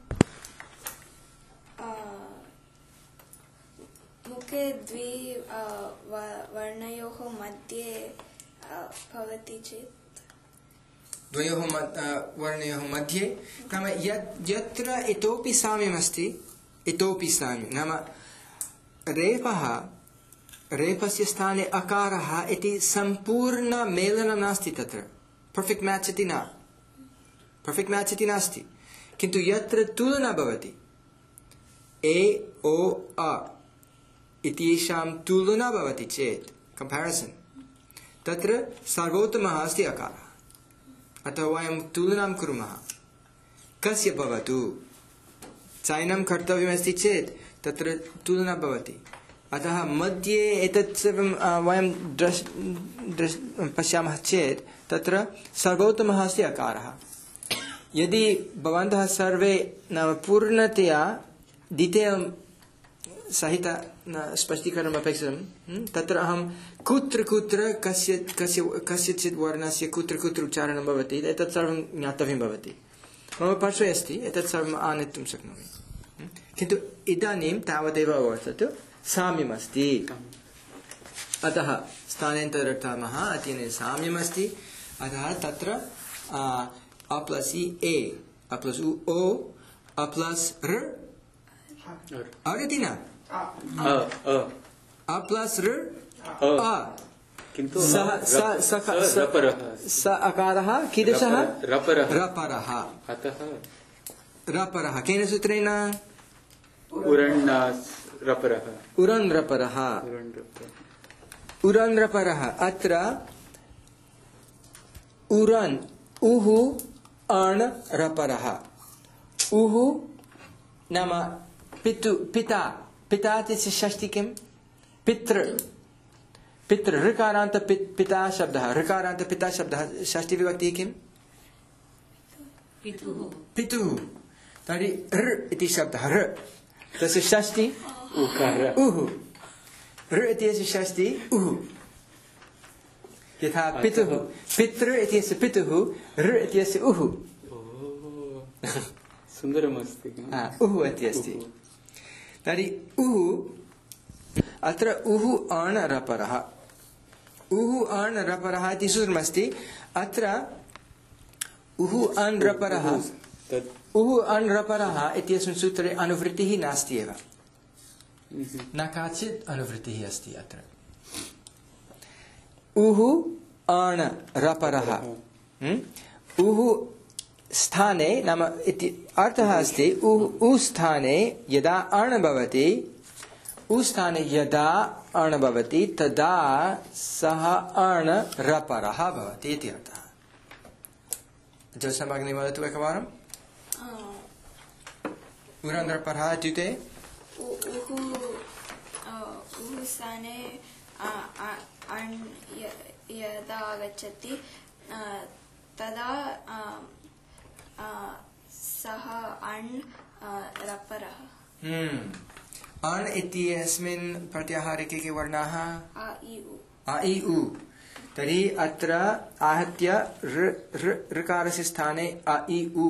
मुखे द्वि वर्णयोः मध्ये भवति चेत् द्वयोः वर्णयोः मध्ये नाम यत्र इतोपि साम्यमस्ति इतोपि साम्यं नाम रेफस्य स्थाने अकारः इति सम्पूर्ण मेलनं नास्ति तत्र परफेक्ट मैच इति नास्ति किन्तु यत्र तुलना भवति ए ओ अ इत्येषां तुलना भवति चेत् कंपैरिजन तत्र सर्वोत्तमः अस्ति अकारः अतः वयं तुलनां कुर्मः कस्य भवतु चयनं कर्तव्यमस्ति चेत् तत्र तुलना भवति अतः मध्ये एतत् सर्वं वयं पश्यामः चेत् तत्र सर्वोत्तमः अस्ति अकारः यदि भवन्तः सर्वे नाम पूर्णतया डिटेल् सहित स्पष्टीकरणम् अपेक्षितं तत्र अहं कुत्र कस्यचित् वर्णस्य कुत्र उच्चारणं भवति एतत् सर्वं ज्ञातव्यं भवति मम पार्श्वे अस्ति एतत् सर्वम् आनेतुं शक्नोमि किन्तु इदानीं तावदेव अवर्तत साम्यमस्ति अतः स्थानेन्तरतमः अत्यनेन साम्यमस्ति अतः तत्र अ प्लस् इ ए अ प्लस् उ ओ अ प्लस् र इति न अ प्लस् र अ किन्तु स अकारः कीदृशः रपरः रपरः केन सूत्रेण उरन् रपरः अत्र उरन् उहु अण् रपरः उहु नाम पिता इत्यस्य षष्ठी किं पितृ ऋकारान्त पिता शब्दः षष्ठी विभक्तिः किं पितुः तर्हि ऋ इति शब्दः ऋ तस्य षष्ठी उहु ऋ इत्यस्य षष्ठी उहु यथा पितुः पितृ इत्यस्य पितुः ऋ इत्यस्य उहु सुन्दरमस्ति उहु इति अस्ति तर्हि उहु अत्र उहु अण् रपरः उहु अण् रपरः इति सूत्रमस्ति अत्र उहु अण् रपरः इत्यस्मिन् सूत्रे अनुवृत्तिः नास्ति एव न काचित् अनुवृत्तिः अस्ति अत्र उहु अण् रपरः उहु स्थाने नाम इति अर्थः अस्ति उ स्थाने यदा अण् भवति उ स्थाने यदा अण् भवति तदा सः अण् रपरः भवति इति अर्थः जोत्स्ना भगिनी वदतु एकवारम् उरन् रपरः इत्युक्ते उहु स्थाने अण् यदा आगच्छति तदा सः अण् रपरः अण् इत्यस्मिन् प्रत्याहारे के वर्णाः आ इ उ तर्हि अत्र आहत्य ऋकारस्य स्थाने अ इ उ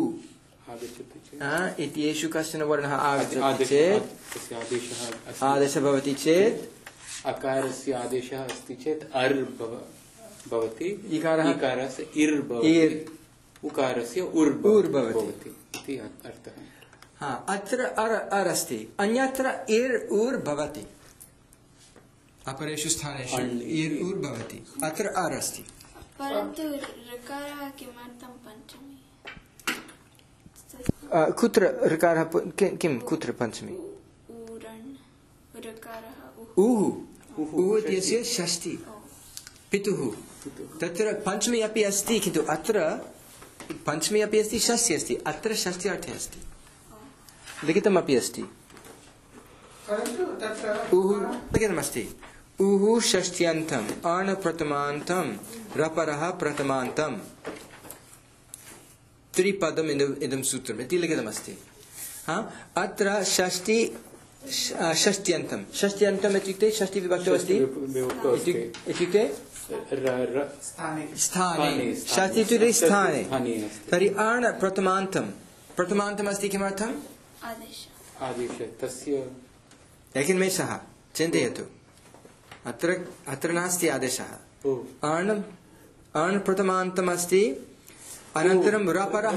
इत्येषु कश्चन वर्णः आगच्छति चेत् आदेशः भवति चेत् अकारस्य आदेशः अस्ति चेत् अर् भवति, इकारस्य इर् भवति, उकारस्य उर् भवति इति अर्थः। हाँ, अत्र अर् अस्ति, अन्यत्र इर् उर् भवति, अपरेषु स्थानेषु इर् उर् भवति, अत्र अर् अस्ति। परन्तु ऋकारः किमर्थं पञ्चमी? कुत्र ऋकारः किं कुत्र पञ्चमी? उः इत्यस्य षष्ठी पितुः, तत्र पञ्चमी अपि अस्ति, किन्तु अत्र पञ्चमी अपि अस्ति, षष्ठी अस्ति, अत्र षष्ठ्यर्थे अस्ति, लिखितमपि अस्ति। उः लिखितमस्ति, उः षष्ठ्यन्तम् अण् प्रथमान्तं रपरः प्रथमान्तं त्रिपदम् इदं सूत्रम् इति लिखितमस्ति। अत्र षष्ठ्यन्तम् इत्युक्ते षष्ठी विभक्तौ अस्ति, इत्युक्ते स्थाने, षष्ठी इत्युक्ते स्थाने। तर्हि अण् प्रथमान्तम् अस्ति, किमर्थम्? आदेशः तस्य एकनिमेषः चिन्तयतु, अत्र नास्ति आदेशः। अण् प्रथमान्तम् अस्ति, अनन्तरं रपरः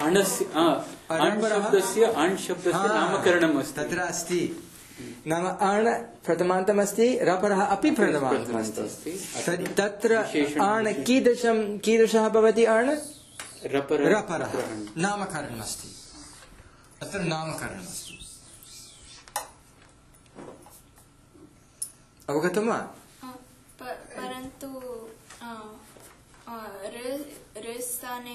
नामकरणम् अस्ति, तत्र अस्ति, नाम अण् प्रथमान्तम् अस्ति, रपरः अपि प्रथमान्तम् अस्ति। तत्र अण् कीदृशः भवति? अण् रपरः नामकरणम् अस्ति, अत्र नामकरणम् अस्ति। अवगतं वा? परन्तु ऋस्थाने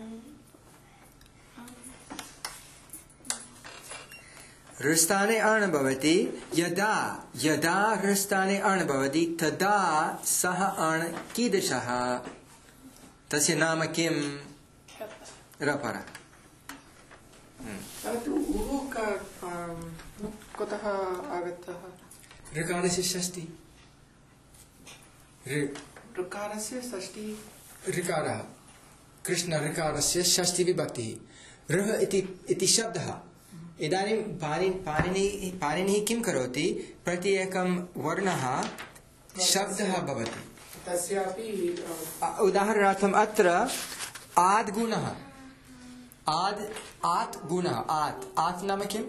ऋस्थाने अण् भवति, यदा ऋस्थाने अण् भवति तदा सः अण् कीदृशः? तस्य नाम किं? रपरः। कुतः आगतः? ऋकारस्य षष्ठी, ऋकारस्य षष्ठी, ऋकारः कृष्ण ऋकारस्य षष्ठी विभक्तिः, ऋः इति शब्दः। इदानीं पाणिनिः किं करोति? प्रत्येकं वर्णः शब्दः भवति, तस्यापि उदाहरणार्थम् अत्र आद् गुणः, आत् गुणः, आत् नाम किम्?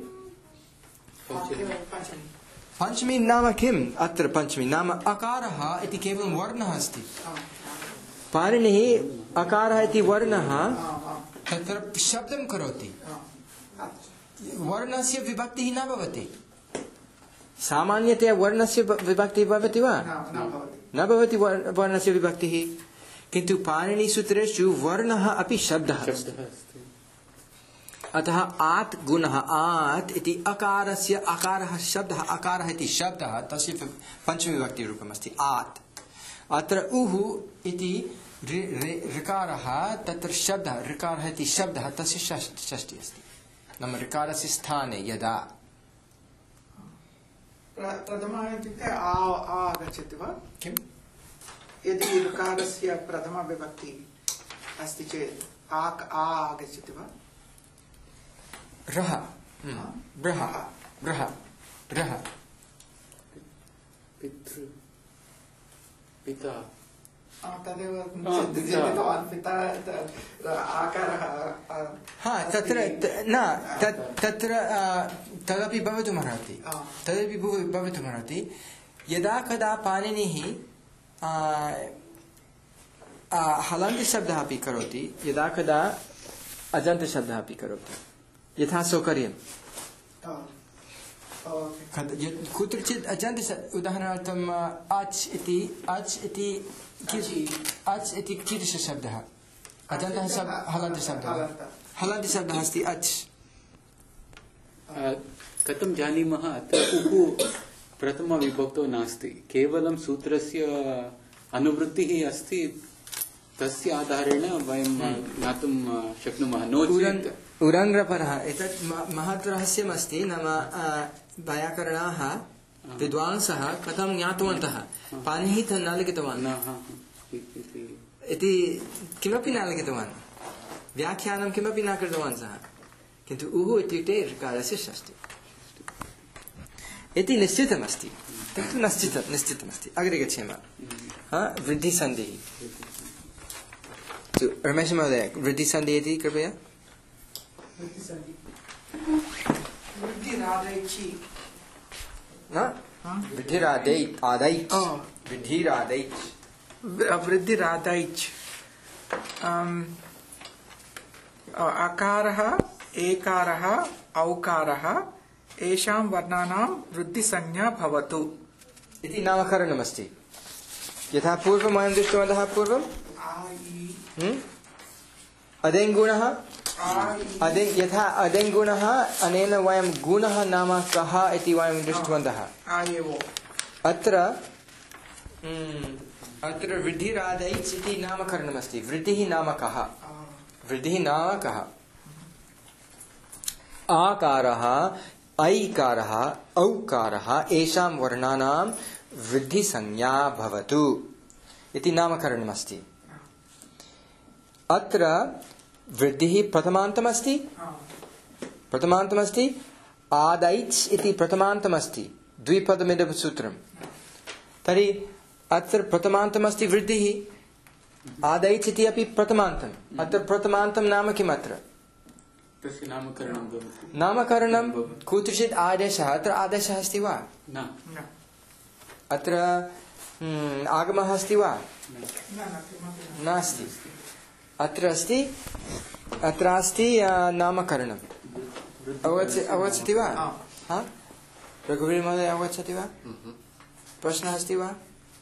पञ्चमी नाम किम्? अत्र पञ्चमी नाम अकारः इति केवलं वर्णः अस्ति। पाणिनिः अकारः इति वर्णः तत्र शब्दं करोति, वर्णस्य विभक्तिः न भवति। सामान्यतया वर्णस्य विभक्तिः भवति वा? न भवति वर्णस्य विभक्तिः, किन्तु पाणिनिसूत्रेषु वर्णः अपि शब्दः अस्ति। अतः आत् गुणः, आत् इति अकारस्य, अकारः शब्दः, अकारः इति शब्दः, तस्य पञ्चमीविभक्तिरूपम् अस्ति आत्। अत्र उः इति ऋकारः, तत्र शब्दः, ऋकारः इति शब्दः, तस्य षष्ठी अस्ति, नाम ऋकारस्य स्थाने यदा प्रथमा इत्युक्ते आगच्छति वा? किम्? यदि ऋकारस्य प्रथमा विभक्ति अस्ति चेत् आगच्छति वा? रः, ब्रः, पिता, तदेव चिन्तितवान्, पिता आकारः। तत्र न तत्र तदपि भवितुमर्हति, यदा कदा पाणिनिः हलन्तशब्दः अपि करोति, यदा कदा अजन्तशब्दः अपि करोति, यथा सौकर्यं। कुत्रचित् अजन्त, उदाहरणार्थम् अच् इति कीदृशशब्दः? अजन्तः शब्दः, हलन्तशब्दः अस्ति अच्। कथं जानीमः? अत्र उः प्रथमविभक्तौ नास्ति, केवलं सूत्रस्य अनुवृत्तिः अस्ति, तस्य आधारेण वयं ज्ञातुं शक्नुमः। नो चेत् उरङ्ग्रपरः, एतत् महत् रहस्यम् अस्ति, नाम वैयाकरणाः विद्वांसः कथं ज्ञातवन्तः? पाणिनिः तत् न लिखितवान् इति, किमपि न लिखितवान्, व्याख्यानं किमपि न कृतवान् सः, किन्तु उः इत्युक्ते ऋकारस्य षष्ठी इति निश्चितमस्ति। तत्तु निश्चितमस्ति। अग्रे गच्छेम। वृद्धिसन्धिः। रमेश महोदय, वृद्धिसन्धिः इति कृपया। वृद्धिरादैचि वृद्धिरादैच अकारः एकारः औकारः एषां वर्णानां वृद्धिसंज्ञा भवतु इति नामकरणमस्ति। यथा पूर्वं वयं दृष्टवन्तः पूर्वम् अदेङ्गुणः यथा अदेङ्गुणः अनेन वयं गुणः नाम कः इति वयं दृष्टवन्तः। अत्र वृद्धिरादैच् इति नामकरणमस्ति। वृद्धिः नाम कः? वृद्धिः नाम कः? आकारः ऐकारः औकारः एषां वर्णानां वृद्धिसंज्ञा भवतु इति नामकरणमस्ति। अत्र वृद्धिः प्रथमान्तमस्ति। आदैच् इति प्रथमान्तमस्ति। द्विपदमिदं सूत्रं। तर्हि अत्र प्रथमान्तमस्ति वृद्धिः। आदैच् इति अपि प्रथमान्तम्। अत्र प्रथमान्तं नाम किम्? अत्र नामकरणं कुत्रचित् आदेशः। अत्र आदेशः अस्ति वा? अत्र आगमः अस्ति वा? नास्ति। अत्र अस्ति नामकरणम्। अवगच्छति वा? रघुवीर महोदय अवगच्छति वा? प्रश्नः अस्ति वा?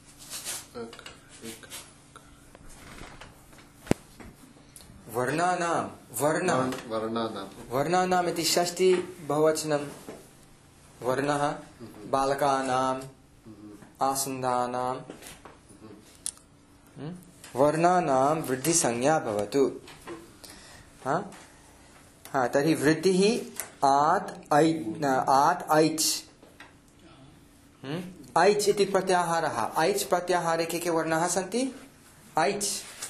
वर्णानाम् इति षष्ठी बहुवचनं। वर्णः बालकानाम् आसन्दानां वर्णानां वृद्धिसंज्ञा भवतु। तर्हि वृद्धिः आत् ऐच् ऐच् इति प्रत्याहारः। ऐच् प्रत्याहारे के वर्णाः सन्ति? ऐच्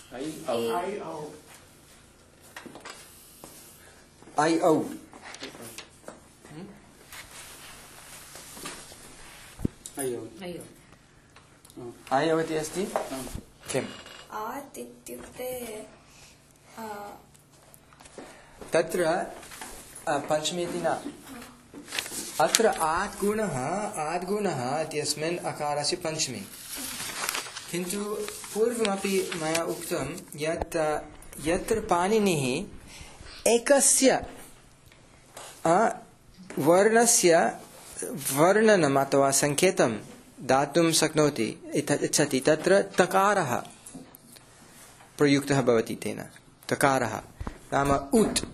ऐ औ ऐ औ इति अस्ति। किम्? आत् इत्युक्ते तत्र पञ्चमी इति न। अत्र आद्गुणः इत्यस्मिन् अकारस्य पञ्चमी। किन्तु पूर्वमपि मया उक्तं यत् यत्र पाणिनिः एकस्य वर्णस्य वर्णनम् अथवा सङ्केतं दातुं शक्नोति इच्छति तत्र तकारः प्रयुक्तः भवति। तेन तकारः नाम उत्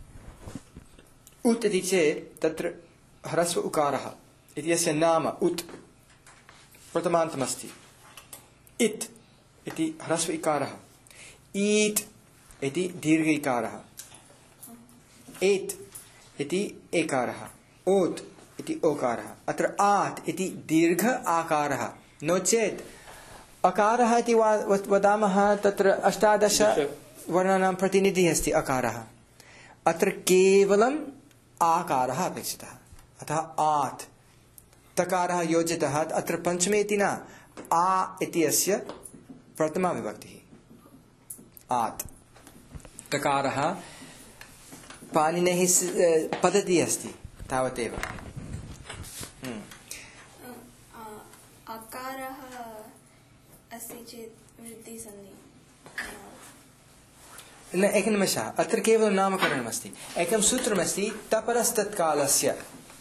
इति चेत् तत्र ह्रस्व उकारः इत्यस्य नाम उत् प्रथमान्तमस्ति। इत् इति ह्रस्व इकारः। ईत् इति दीर्घ इकारः। एत् इति एकारः। ओत् इति ओकारः। अत्र आत् इति दीर्घ आकारः। नो चेत् अकारः इति वदामः तत्र 18 वर्णानां प्रतिनिधिः अस्ति अकारः। अत्र केवलम् आकारः अपेक्षितः। अतः आत् तकारः योजितः। अत्र पञ्चमे इति न, आ इति अस्य प्रथमा विभक्तिः। आत् तकारः पाणिनेः पद्धतिः अस्ति तावदेव। अकारः अस्ति चेत् वृद्धिसन्धिः न। एकनिमेषः, अत्र केवलं नामकरणमस्ति। एकं सूत्रमस्ति तपरस्तत्कालस्य।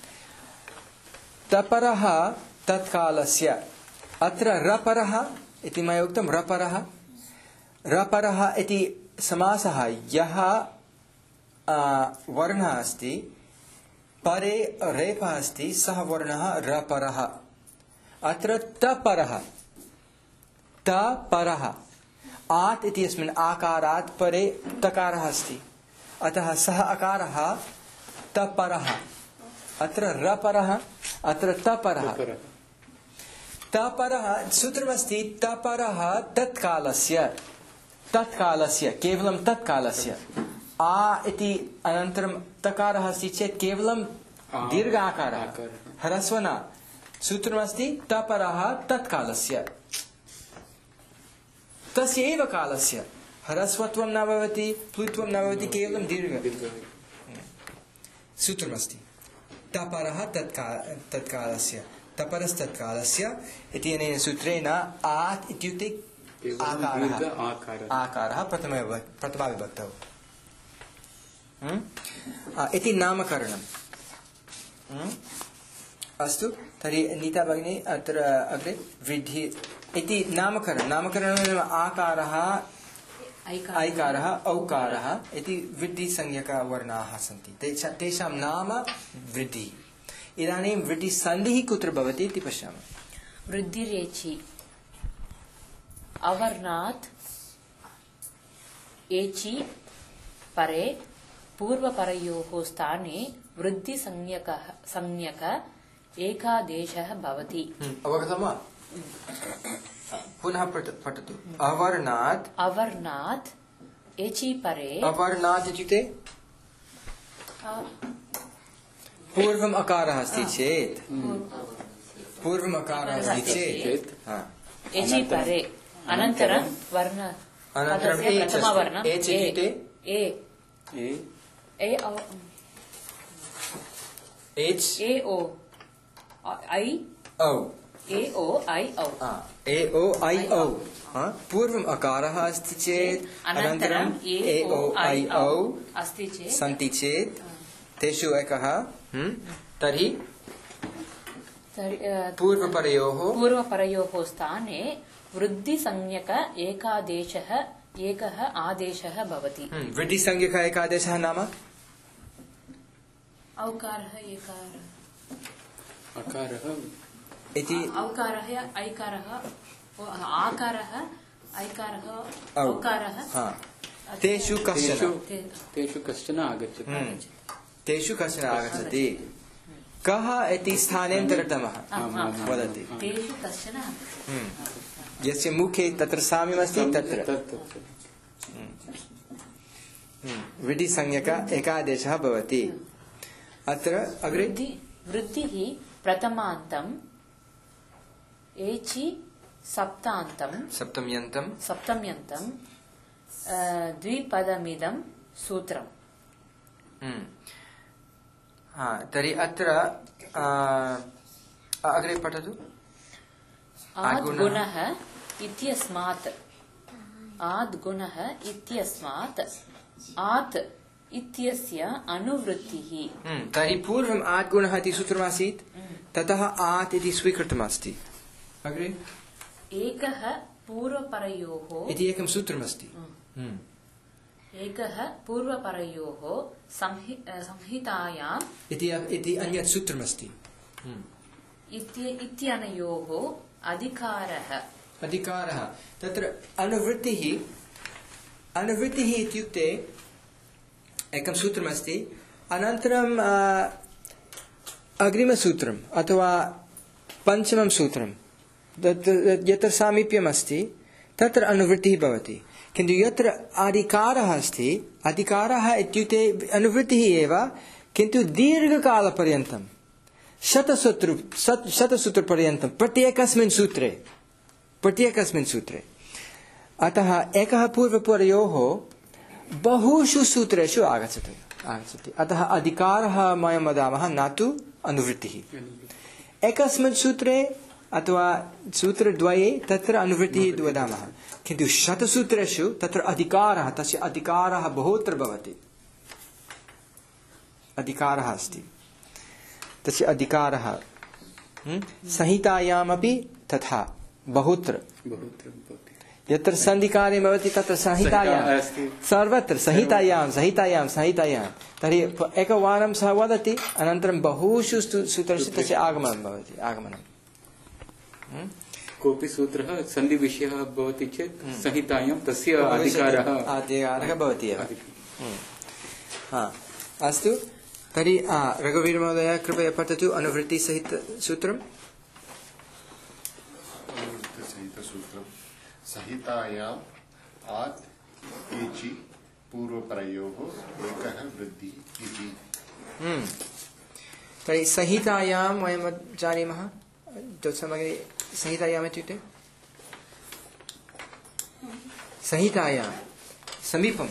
तपरः तत्कालस्य। अत्र रपरः इति मया उक्तं। रपरः इति समासः। यः वर्णः अस्ति परे रेफः अस्ति सः वर्णः रपरः। अत्र तपरः आत् इत्यस्मिन् आकारात् परे तकारः अस्ति। अतः सः अकारः तपरः। अत्र रपरः, अत्र तपरः। सूत्रमस्ति तपरः तत्कालस्य केवलं तत्कालस्य। आ इति अनन्तरं तकारः अस्ति चेत् केवलं दीर्घ आकारः, ह्रस्व न। सूत्रमस्ति तपरः तत्कालस्य, तस्यैव कालस्य। ह्रस्वत्वं न भवति, प्लुत्वं न भवति, केवलं दीर्घ सूत्रमस्ति। तपरः तत्कालस्य, तपरस्तत्कालस्य इत्यनेन सूत्रेण आत् इत्युक्ते आकारः प्रथमाविभक्तौ इति नामकरणम्। अस्तु, तर्हि नीता भगिनी अत्र अग्रे वृद्धि इति नामकरणं आकारः ऐकारः औकारः इति वृद्धिसंज्ञकवर्णाः सन्ति, तेषां नाम वृद्धिः। इदानीं वृद्धिसन्धिः कुत्र भवति इति पश्यामः। वृद्धिरेचि अवर्णात् एचि परे पूर्वपरयोः स्थाने वृद्धिसंज्ञक एकादेशः भवति। अवगतं वा? पुनः पठतु। अवर्णात् एचि परे। अवर्णात् इत्युक्ते पूर्वम् अकारः अस्ति चेत्, पूर्वम् अकारः अस्ति चेत् एचि परे अनन्तरं वर्ण, अनन्तरम् प्रथमवर्णम् एच् इत्युक्ते एच् ए ओ ऐ औ ए ओ ऐ औ ए ओ ऐ औ पूर्वम् अकारः अस्ति चेत् अनन्तरम् ए ओ ऐ औ अस्ति चेत् सन्ति चेत् तेषु एकः तर्हि पूर्वपरयोः स्थाने वृद्धिसंज्ञक एकः आदेशः भवति। वृद्धिसंज्ञक एकादेशः नाम औकारः एकारः अकारः इति औकारः ऐकारः आकारः ऐकारः औकारः तेषु कश्चन आगच्छति। तेषु कश्चन आगच्छति। कः इति स्थानान्तरतमः वदति। तेषु कश्चन यस्य मुखे तत्र साम्यमस्ति तत्र वृद्धिसंज्ञक एकादेशः भवति। अत्र अग्रे वृद्धिः प्रथमान्तम् एचि सप्तम्यन्तं द्विपदमिदं सूत्रम्। तर्हि अत्र अग्रे पठतु। आद्गुणः इत्यस्मात् आत् इत्यस्य अनुवृत्तिः। तर्हि पूर्वम् आद्गुणः इति सूत्रमासीत्, ततः आत् इति स्वीकृतमस्ति। अग्रे एकः पूर्वपरयोः इति एकं सूत्रमस्ति। एकः पूर्वपरयोः संहितायाम् इति अन्यत् सूत्रमस्ति। इत्यनयोः अधिकारः तत्र अनुवृत्तिः इत्युक्ते एकं सूत्रमस्ति, अनन्तरम् अग्रिमसूत्रम् अथवा पञ्चमं सूत्रं यत्र सामीप्यमस्ति तत्र अनुवृत्तिः भवति। किन्तु यत्र अधिकारः अस्ति, अधिकारः इत्युक्ते अनुवृत्तिः एव, किन्तु दीर्घकालपर्यन्तं शतसूत्रपर्यन्तं प्रत्येकस्मिन् सूत्रे। अतः एकः पूर्वपरयोः बहुषु सूत्रेषु आगच्छति। अतः अधिकारः वयं वदामः, न तु अनुवृत्तिः। एकस्मिन् सूत्रे अथवा सूत्रद्वये तत्र अनुवृत्तिः वदामः, किन्तु शतसूत्रेषु तत्र अधिकारः, तस्य अधिकारः बहुत्र भवति। अधिकारः अस्ति, तस्य अधिकारः संहितायामपि तथा बहुत्र। यत्र सन्धिकार्यं भवति तत्र संहितायां, सर्वत्र संहितायां। तर्हि एकवारं सः वदति, अनन्तरं बहुषु सूत्रेषु तस्य आगमनं। कोऽपि सूत्रः सन्धिविषयः भवति चेत् संहितायां तस्य अधिकारः भवति एव। अस्तु, तर्हि रघुवीरमहोदय कृपया पठतु अनुवृत्तिसहितसूत्रम्। संहितायाम् आत् एचि पूर्वपरयोः एकः वृद्धिः इति। तर्हि संहितायां वयं जानीमः ज्योत्समग्रे संहितायाम् इत्युक्ते संहितायां समीपं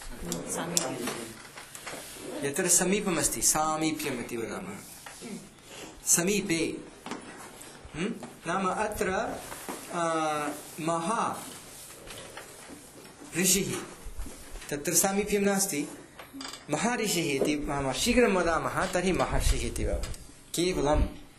यत्र समीपमस्ति सामीप्यम् इति वदामः समीपे नाम अत्र महा ऋषिः तत्र सामीप्यं नास्ति महर्षिः इति शीघ्रं वदामः तर्हि महर्षिः इति भवति केवलं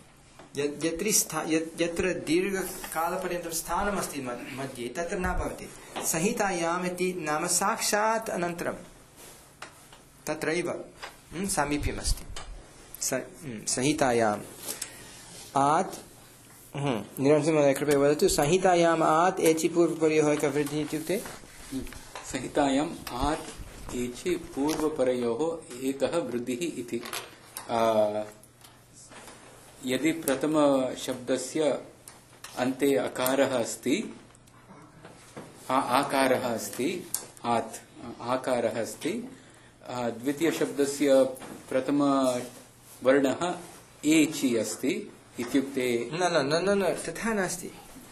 यत्र दीर्घकालपर्यन्तं स्थानमस्ति मध्ये तत्र न भवति संहितायाम् इति नाम साक्षात् अनन्तरं तत्रैव सामीप्यमस्ति संहितायाम् आत् निरंशमहोदय कृपया वदतु संहितायाम् आत् एचि पूर्वपरयोः एकः वृद्धिः इत्युक्ते संहितायाम् आत् एचि पूर्वपरयोः एकः वृद्धिः इति यदि प्रथमशब्दस्य अन्ते अकारः अस्ति आकारः अस्ति आत् आकारः अस्ति द्वितीयशब्दस्य प्रथमवर्णः एचि अस्ति इत्युक्ते न तथा नास्ति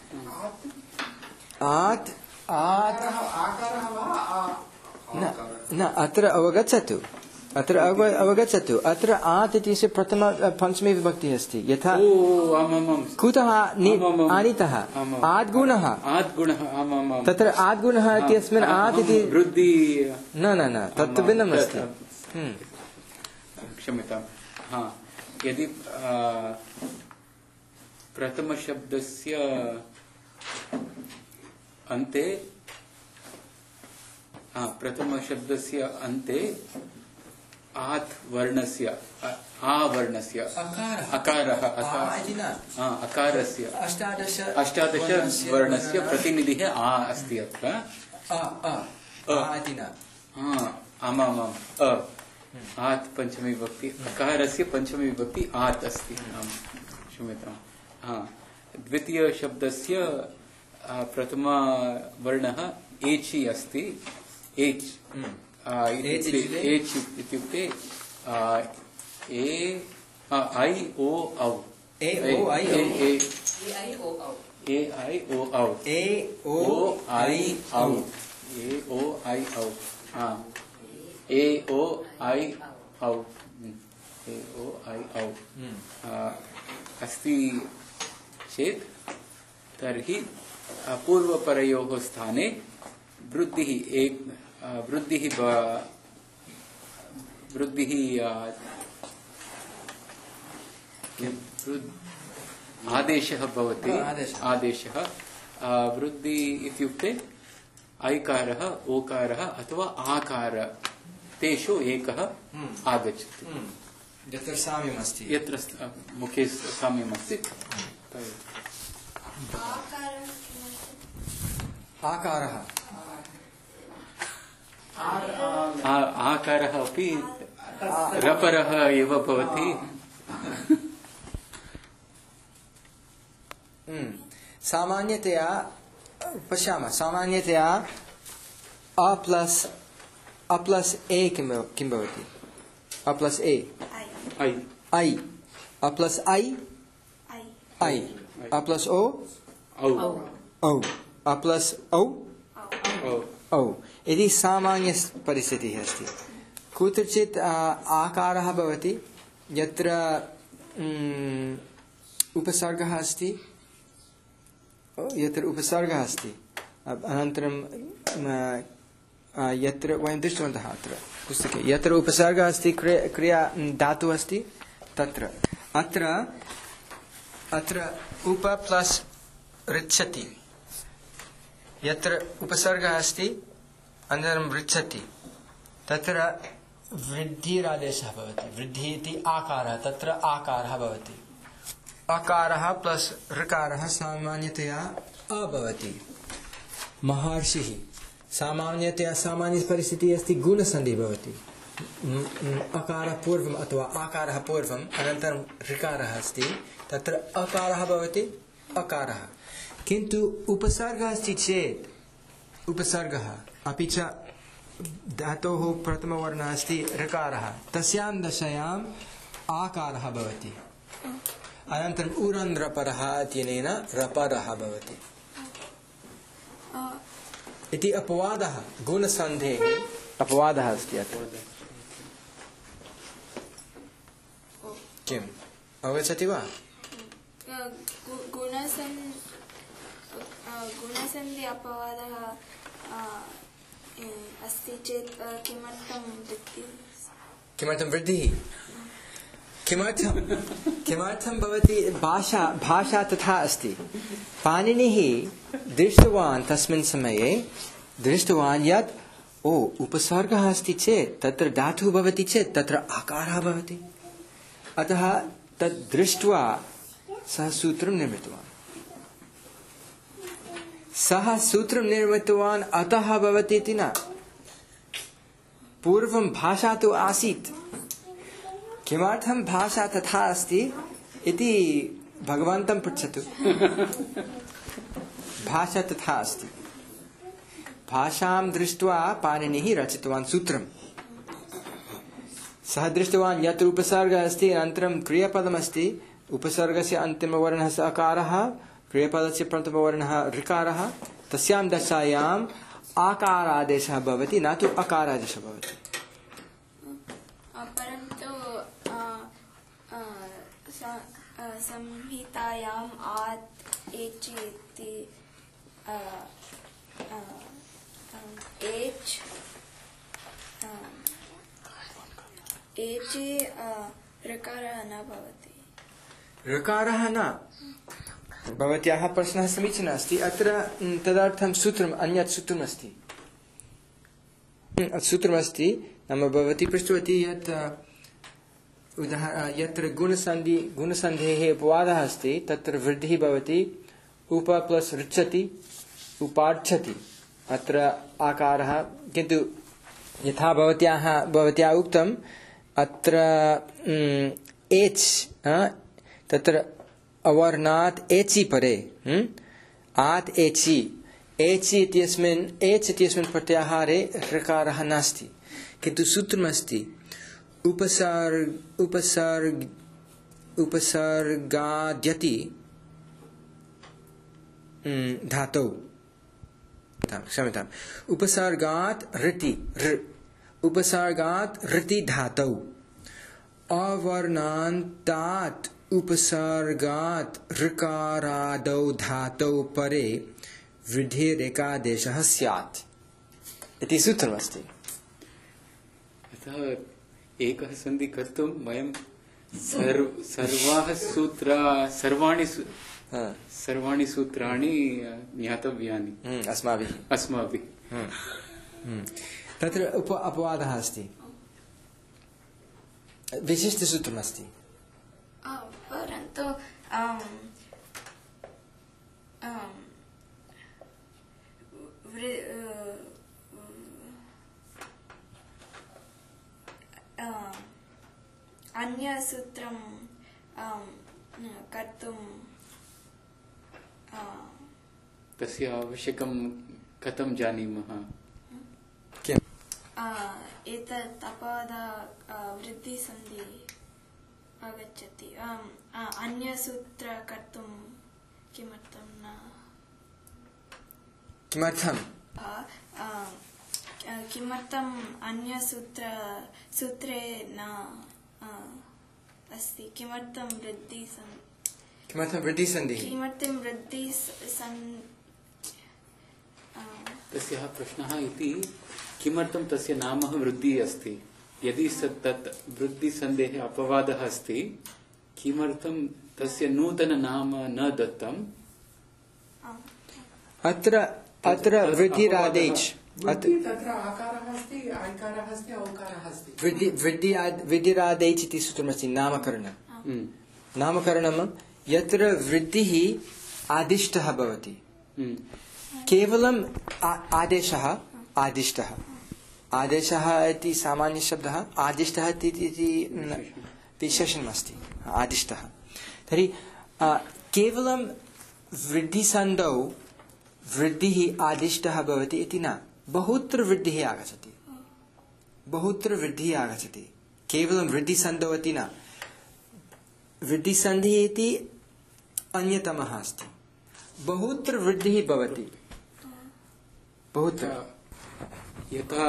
आत् आत् न अत्र अवगच्छतु अत्र आत् इत्यस्य प्रथम पञ्चमी विभक्तिः अस्ति यथा कुतः आनीतः आद्गुणः तत्र आद्गुणः इत्यस्मिन् आत् इति वृद्धि न तत्तु भिन्नम् अस्ति क्षम्यताम् यदि प्रथमशब्दस्य अन्ते आत् वर्णस्य आवर्णस्य अकारस्य अष्टादश वर्णस्य प्रतिनिधिः आ अस्ति अत्र आमाम् आत् पञ्चमी विभक्ति अकारस्य पञ्चमी विभक्ति आत् अस्ति क्षम्यताम् द्वितीयशब्दस्य प्रथमवर्णः एचि अस्ति एच् एच् इत्युक्ते ऐ ओ औ अस्ति चेत् तर्हि पूर्वपरयोः स्थाने वृद्धिः आदेशः भवति आदेशः वृद्धि इत्युक्ते ऐकारः ओकारः अथवा आकार तेषु एकः आगच्छति यत्र साम्यमस्ति यत्र मुखे साम्यमस्ति आकारः आकारः अपि रपरः एव भवति सामान्यतया पश्यामः सामान्यतया अ प्लस ए किं भवति अ प्लस ए ऐ ऐ अ प्लस ऐ ऐ अ प्लस ओ औ औ अ प्लस औ औ यदि सामान्य परिस्थितिः अस्ति कुत्रचित् आकारः भवति यत्र उपसर्गः अस्ति अनन्तरं यत्र वयं दृष्टवन्तः अत्र पुस्तके यत्र उपसर्गः अस्ति क्रिया धातुः अस्ति तत्र अत्र उप प्लस ऋच्छति यत्र उपसर्गः अस्ति अनन्तरं ऋच्छति तत्र वृद्धिरादेशः भवति वृद्धिः इति आकारः तत्र आकारः भवति अकारः प्लस ऋकारः सामान्यतया अ भवति महर्षिः सामान्यतया सामान्य परिस्थितिः अस्ति गुणसन्धिः भवति अकारः पूर्वम् अथवा आकारः पूर्वम् अनन्तरं ऋकारः अस्ति तत्र अकारः भवति अकारः किन्तु उपसर्गः अस्ति चेत् उपसर्गः अपि च धातोः प्रथमवर्णः अस्ति ऋकारः तस्यां दशायाम् आकारः भवति अनन्तरम् उरन् रपरः इत्यनेन रपरः भवति इति अपवादः गुणसन्धेः अपवादः अस्ति अत्र किम् अवगच्छति वा गुणसन्धि अपवादः अस्ति चेत् किमर्थं वृद्धिः किमर्थं भवति भाषा तथा अस्ति पाणिनिः दृष्टवान् तस्मिन् समये यत् उपसर्गः अस्ति चेत् तत्र धातुः भवति चेत् तत्र आकारः भवति अतः तद् दृष्ट्वा सः सूत्रं निर्मितवान् अतः भवति इति न पूर्वं भाषा तु आसीत् किमर्थं भाषा तथा अस्ति इति भगवन्तं पृच्छतु भाषा तथा अस्ति भाषां दृष्ट्वा पाणिनिः रचितवान् सूत्रम् सः दृष्टवान् यत्र उपसर्गः अस्ति अनन्तरं क्रियापदमस्ति उपसर्गस्य अन्तिमवर्णः अकारः क्रियापदस्य प्रथमवर्णः ऋकारः तस्यां दशायाम् आकारादेशः भवति न तु अकारादेशः भवति परन्तु संहितायाम् आत् एचि इति एचि ऋकारः न भवति ऋकारः न भवत्याः प्रश्नः समीचीनः अस्ति अत्र तदर्थं सूत्रम् अन्यत् सूत्रमस्ति सूत्रमस्ति नाम भवती पृष्टवती यत् यत्र गुणसन्धेः अपवादः अस्ति तत्र वृद्धिः भवति उप प्लस ऋच्छति उपार्च्छति अत्र आकारः किन्तु यथा भवत्या उक्तम् अत्र एच् तत्र अवर्णात् एचि परे आत् एचि एचि इत्यस्मिन् प्रत्याहारे ऋकारः नास्ति किन्तु सूत्रमस्ति उपसर्गाद्यति धातौ क्षम्यताम् उपसर्गात् ऋति धातौ अवर्णान्तात् उपसर्गात् ऋकारादौ धातौ परे वृद्धिरेकादेशः स्यात् इति सूत्रमस्ति अतः एकः सन्धि कर्तुं वयं सर्वाणि सूत्राणि ज्ञातव्यानि अस्माभिः तत्र अपवादः अस्ति विशिष्टसूत्रमस्ति परन्तु अन्यसूत्रं कर्तुं तस्य आवश्यकं कथं जानीमः एतत् अपवादः वृद्धिसन्धि आगच्छति अन्यसूत्र कर्तुं किमर्थं न किमर्थम् अन्यसूत्रे न अस्ति किमर्थं वृद्धिसन्धिः तस्याः प्रश्नः इति किमर्थं तस्य नाम वृद्धिः अस्ति यदि तत् वृद्धिसन्धेः अपवादः अस्ति किमर्थं तस्य नूतन नाम न दत्तम् अत्र वृद्धिरादेश तत्र आकारः अस्ति ऐकारः अस्ति औकारः अस्ति वृद्धिरादेश इति सूत्रमस्ति नामकरणं यत्र वृद्धिः आदिष्टः भवति केवलम् आदेशः इति सामान्यशब्दः आदिष्टः इति विशेषणमस्ति आदिष्टः तर्हि केवलं वृद्धिसन्धौ वृद्धिः आदिष्टः भवति इति न बहुत्र वृद्धिः आगच्छति केवलं वृद्धिसन्धौ इति न वृद्धिसन्धिः इति अन्यतमः अस्ति। बहुत्र वृद्धिः भवति, बहुत्र। यथा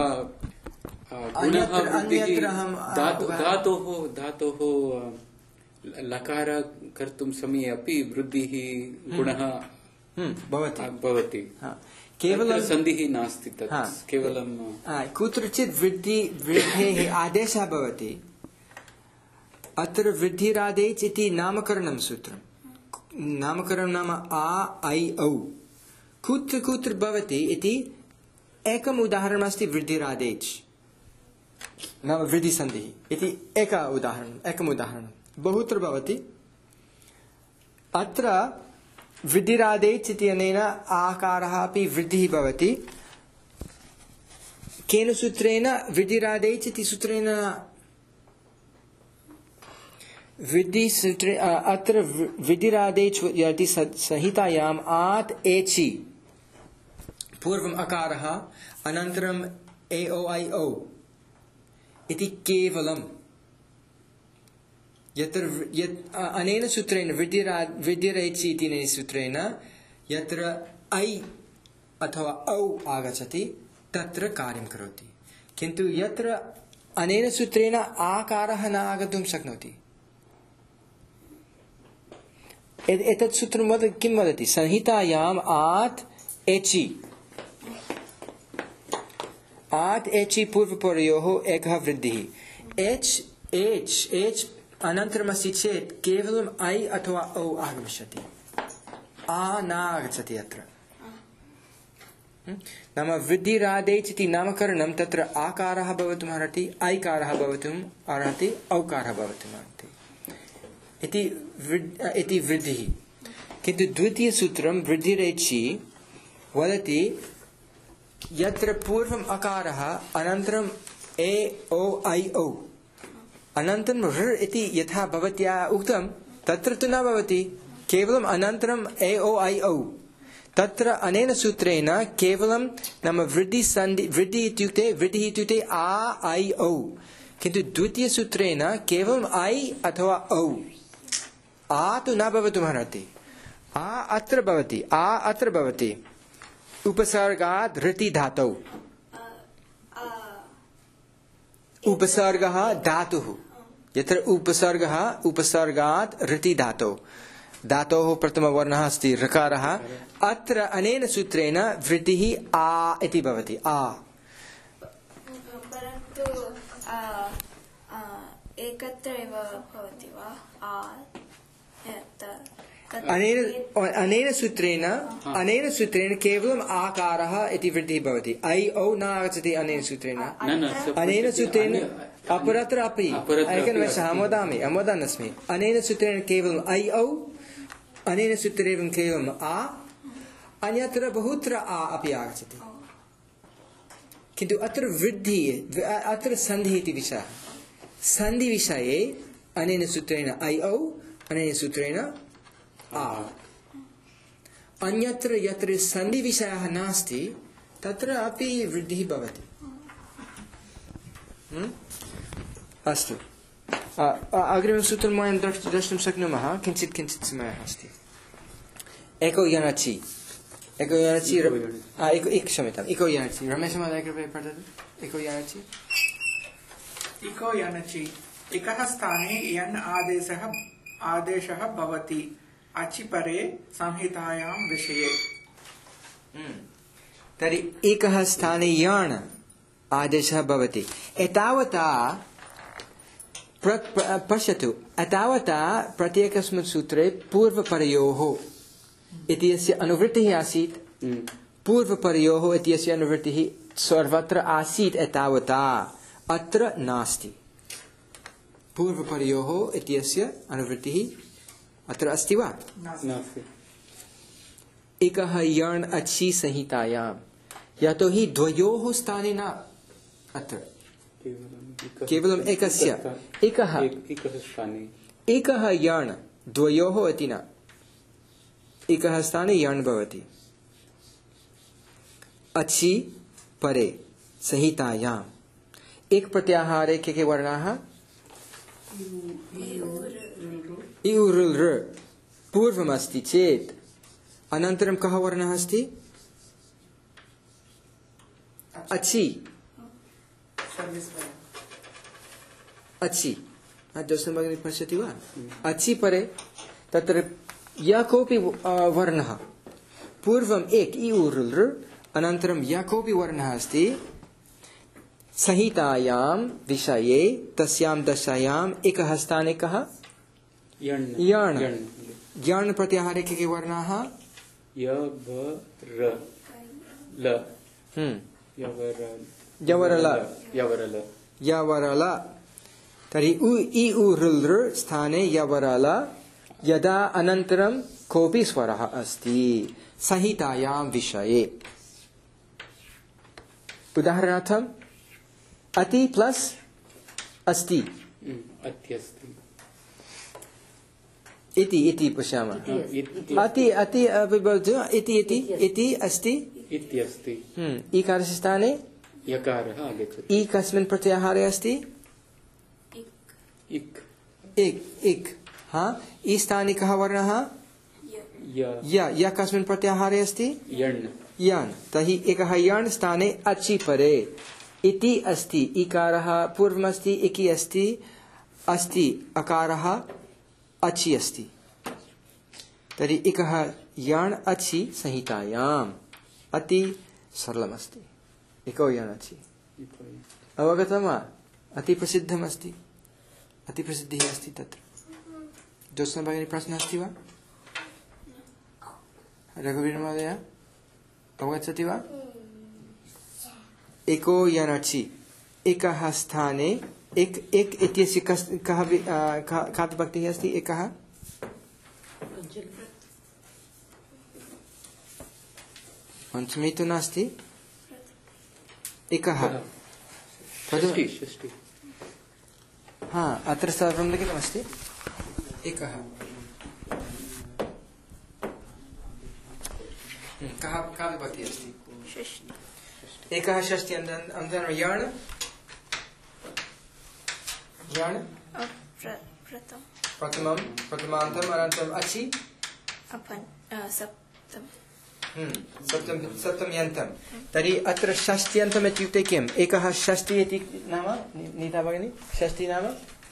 अन्यत्र अहं धातोः लकार कर्तुं समये अपि वृद्धिः गुणः भवति। केवलं सन्धिः नास्ति, तत् केवलं कुत्रचित् वृद्धेः आदेशः भवति। अत्र वृद्धिरादेश इति नामकरणं सूत्रं। नामकरणं नाम आ ऐ औ कुत्र कुत्र भवति इति एकम् उदाहरणमस्ति। वृद्धिरादेश नाम वृद्धिसन्धिः इति एकम् उदाहरणं बहुत्र भवति। अत्र वृद्धिरादेश इति अनेन आकारः अपि वृद्धिः भवति। केन सूत्रेण? वृद्धिरादेश इति सूत्रेण वृद्धिसूत्रे। अत्र वृद्धिरादेश यदि संहितायाम् आत् एचि पूर्वम् अकारः अनन्तरम् ए ओ ऐ औ इति केवलं अनेन सूत्रेण वृद्धिरेचि इति सूत्रेण यत्र ऐ अथवा औ आगच्छति तत्र कार्यं करोति। किन्तु यत्र अनेन सूत्रेण आकारः न आगन्तुं शक्नोति, एतत् सूत्रं किं वदति? संहितायाम् आत् एचि पूर्वपरयोः एकः वृद्धिः। एच् अनन्तरमस्ति चेत् केवलम् ऐ अथवा औ आगमिष्यति, आ न आगच्छति अत्र। नाम वृद्धिरादेश इति नामकरणं तत्र आकारः भवितुम् अर्हति, ऐकारः भवितुम् अर्हति, औकारः भवितुम् अर्हति इति वृद्धिः। किन्तु द्वितीयसूत्रं वृद्धिरेचि वदति यत्र पूर्वम् अकारः अनन्तरम् ए ओ ऐ औ अनन्तरं ऋ इति यथा भवत्या उक्तं तत्र तु न भवति, केवलम् अनन्तरम् ए ओ ऐ औ। तत्र अनेन सूत्रेण केवलं नाम वृद्धिः इत्युक्ते आ ऐ औ। किन्तु द्वितीयसूत्रेण केवलम् ऐ अथवा औ, आ तु न भवितुमर्हति। आ अत्र भवति उपसर्गात् ऋति धातौ। उपसर्गः धातुः, यत्र उपसर्गात् ऋति धातौ, धातोः प्रथमवर्णः अस्ति ऋकारः। अत्र अनेन सूत्रेण वृद्धिः आ इति भवति। आ परन्तु एकत्र एव भवति वा? अनेन सूत्रेण केवलम् आकारः इति वृद्धिः भवति, ऐ औ न आगच्छति। अनेन सूत्रेण अपरत्र अपि अहं वदामि। अनेन सूत्रेण केवलम् ऐ औ, अनेन सूत्रेण केवलम् आ, अन्यत्र बहुत्र आ अपि आगच्छति। किन्तु अत्र वृद्धिः, अत्र सन्धिः इति विषयः। सन्धिविषये अनेन सूत्रेण ऐ औ, अनेन सूत्रेण आ। अन्यत्र यत्र सन्धिविषयः नास्ति तत्र अपि वृद्धिः भवति। अस्तु, अग्रिमं सूत्रं वयं द्रष्टुं शक्नुमः। किञ्चित् समयः अस्ति। एको यानचि रमेश महोदय कृपया पठतु। इको यानचि एकः स्थाने यन् आदेशः भवति अचिपरे संहितायां विषये। तर्हि एकः स्थाने यण् आदेशः भवति। एतावता पश्यतु, एतावता प्रत्येकस्मिन् सूत्रे पूर्वपरयोः इत्यस्य अनुवृत्तिः आसीत्। पूर्वपरयोः इत्यस्य अनुवृत्तिः सर्वत्र आसीत्, एतावता अत्र नास्ति। पूर्वपरयोः इत्यस्य अनुवृत्तिः अत्र अस्ति वा? नास्ति। एकः यण् अचि संहितायां, यतोहि द्वयोः स्थाने न, अत्र केवलम् एकस्य। एकः यण् द्वयोः इति न, एकः स्थाने यण् भवति। अचि परे संहितायाम् एक प्रत्याहारे के वर्णाः? इ उ ऋ लृ पूर्वमस्ति चेत् अनन्तरं कः वर्णः अस्ति? अचि अचि जोत्स्ना भगिनी पश्यति वा? अचि परे तत्र यः कोऽपि वर्णः पूर्वम् एक इ उ ऋ लृ अनन्तरं यः कोऽपि वर्णः अस्ति संहितायां विषये तस्यां दशायाम् एकः स्थाने कः? यण् यण् प्रत्याहारे के वर्णाः? य व र ल यवरल यवरल यवरल तर्हि इ उ ऋ लृ स्थाने यवरल यदा अनन्तरं कोऽपि स्वरः अस्ति संहितायां विषये। उदाहरणार्थम् अति प्लस अस्ति अत्यस्ति इति पश्यामः। अति अति इति इति इति अस्ति इत्यस्ति इकारस्य स्थाने यकारः आगच्छति। इ कस्मिन् प्रत्याहारे अस्ति? इक् इक् हाँ इ स्थाने कः वर्णः? य कस्मिन् प्रत्याहारे अस्ति? यण् यण् तर्हि एकः यण् स्थाने अचि परे इति अस्ति इकारः पूर्वमस्ति इकि अस्ति अस्ति अकारः अचि अस्ति तर्हि एकः यण् अचि संहितायाम् अति सरलमस्ति एको यण् अचि अवगतं वा? अति प्रसिद्धमस्ति अति प्रसिद्धिः अस्ति तत्र। जोत्स्ना भगिनी प्रश्नः अस्ति वा? रघुवीर महोदय अवगच्छति वा? एको यण् अचि एकः स्थाने एक इत्यस्य कः विभक्तिः अस्ति? एकः पंचमी तु नास्ति एकः षष्टि हाँ अत्र सर्वं लिखितमस्ति एकः कः विभक्तिः अस्ति? एकः षष्टि अनन्तरं यण् यण् प्रथमं प्रथमान्तम् अनन्तरम् अचि सप्तम्यन्तं तर्हि अत्र षष्ट्यन्तम् इत्युक्ते किम्? एकः षष्टि इति नाम नीता भगिनी षष्टि नाम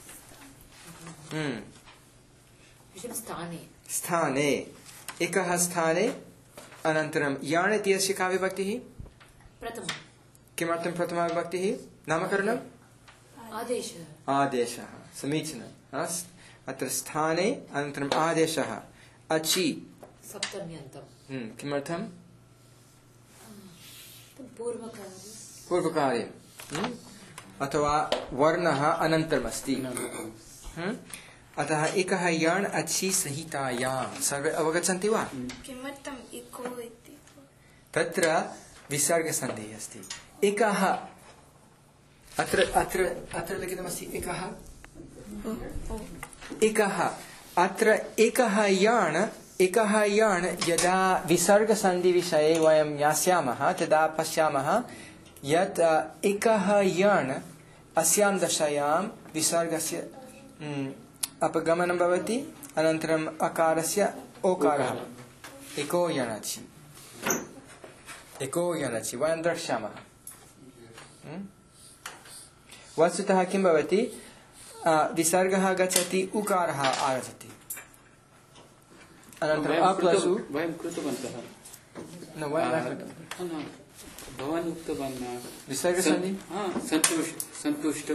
स्थाने एकः स्थाने अनन्तरं याण् इत्यस्य का विभक्तिः? किमर्थं प्रथमा विभक्तिः? नामकरणम् आदेशः समीचीनम् अत्र स्थाने अनन्तरम् आदेशः अचि किमर्थं? पूर्वकार्ये अथवा वर्णः अनन्तरमस्ति अतः एकः यण् अचि संहितायां सर्वे अवगच्छन्ति वा? किमर्थम् इको इति? तत्र विसर्गसन्धिः अस्ति एकः अत्र अत्र अत्र लिखितमस्ति एकः अत्र एकः यण् यदा विसर्गसन्धिविषये वयं ज्ञास्यामः तदा पश्यामः यत् एकः यण् अस्यां दशायां विसर्गस्य अपगमनं भवति अनन्तरम् अकारस्य ओकारः एको यण् अचि वयं द्रक्ष्यामः। वस्तुतः किं भवति? विसर्गः गच्छति उकारः आगच्छति अनन्तरम् अप्लसु वयं कृतवन्तः न वयं भवान् उक्तवान् विसर्गसन्धि सन्तुष्टो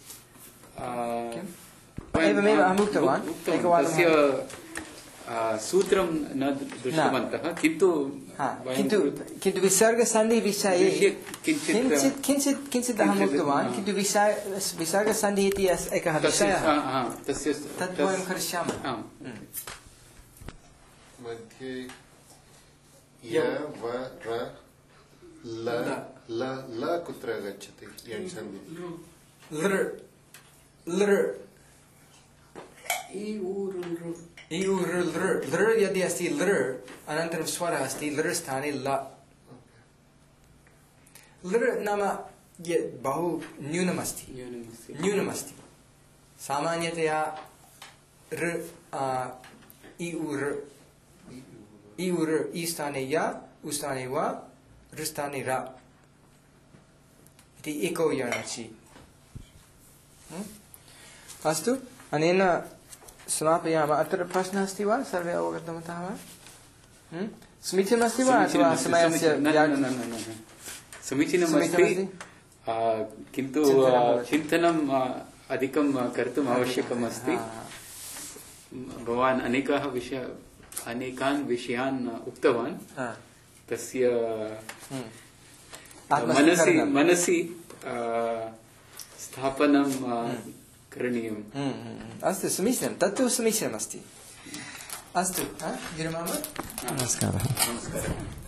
एवमेव अहम् उक्तवान् एकवारं सूत्रं न दृष्टवन्तः किन्तु विसर्गसन्धिविषये किञ्चित् अहम् उक्तवान् किन्तु विसर्गसन्धिः इति एकः विषयः तत् वयं करिष्यामः। मध्ये य व र ल कुत्र गच्छति? यण् सन्धिः लृ इ उ ऋ लृ यदि अस्ति लृ अनन्तरं स्वरः अस्ति लृ स्थाने ल लृ नाम बहु न्यूनमस्ति सामान्यतया र इ उर इ स्थाने या उ स्थाने वा ऋ स्थाने रा इति एको यणचि। अस्तु अनेन समापयामः। अत्र प्रश्नः अस्ति वा? सर्वे अवगतवन्तः वा? समीचीनमस्ति वा अथवा समयस्य समीचीनमस्ति, किन्तु चिन्तनम् अधिकं कर्तुम् आवश्यकम् अस्ति। भवान् अनेकान् विषयान् उक्तवान्, तस्य मनसि स्थापनं करणीयम्। अस्तु, समीचीनं, तत्तु समीचीनमस्ति। अस्तु, विरमामः। नमस्कारः।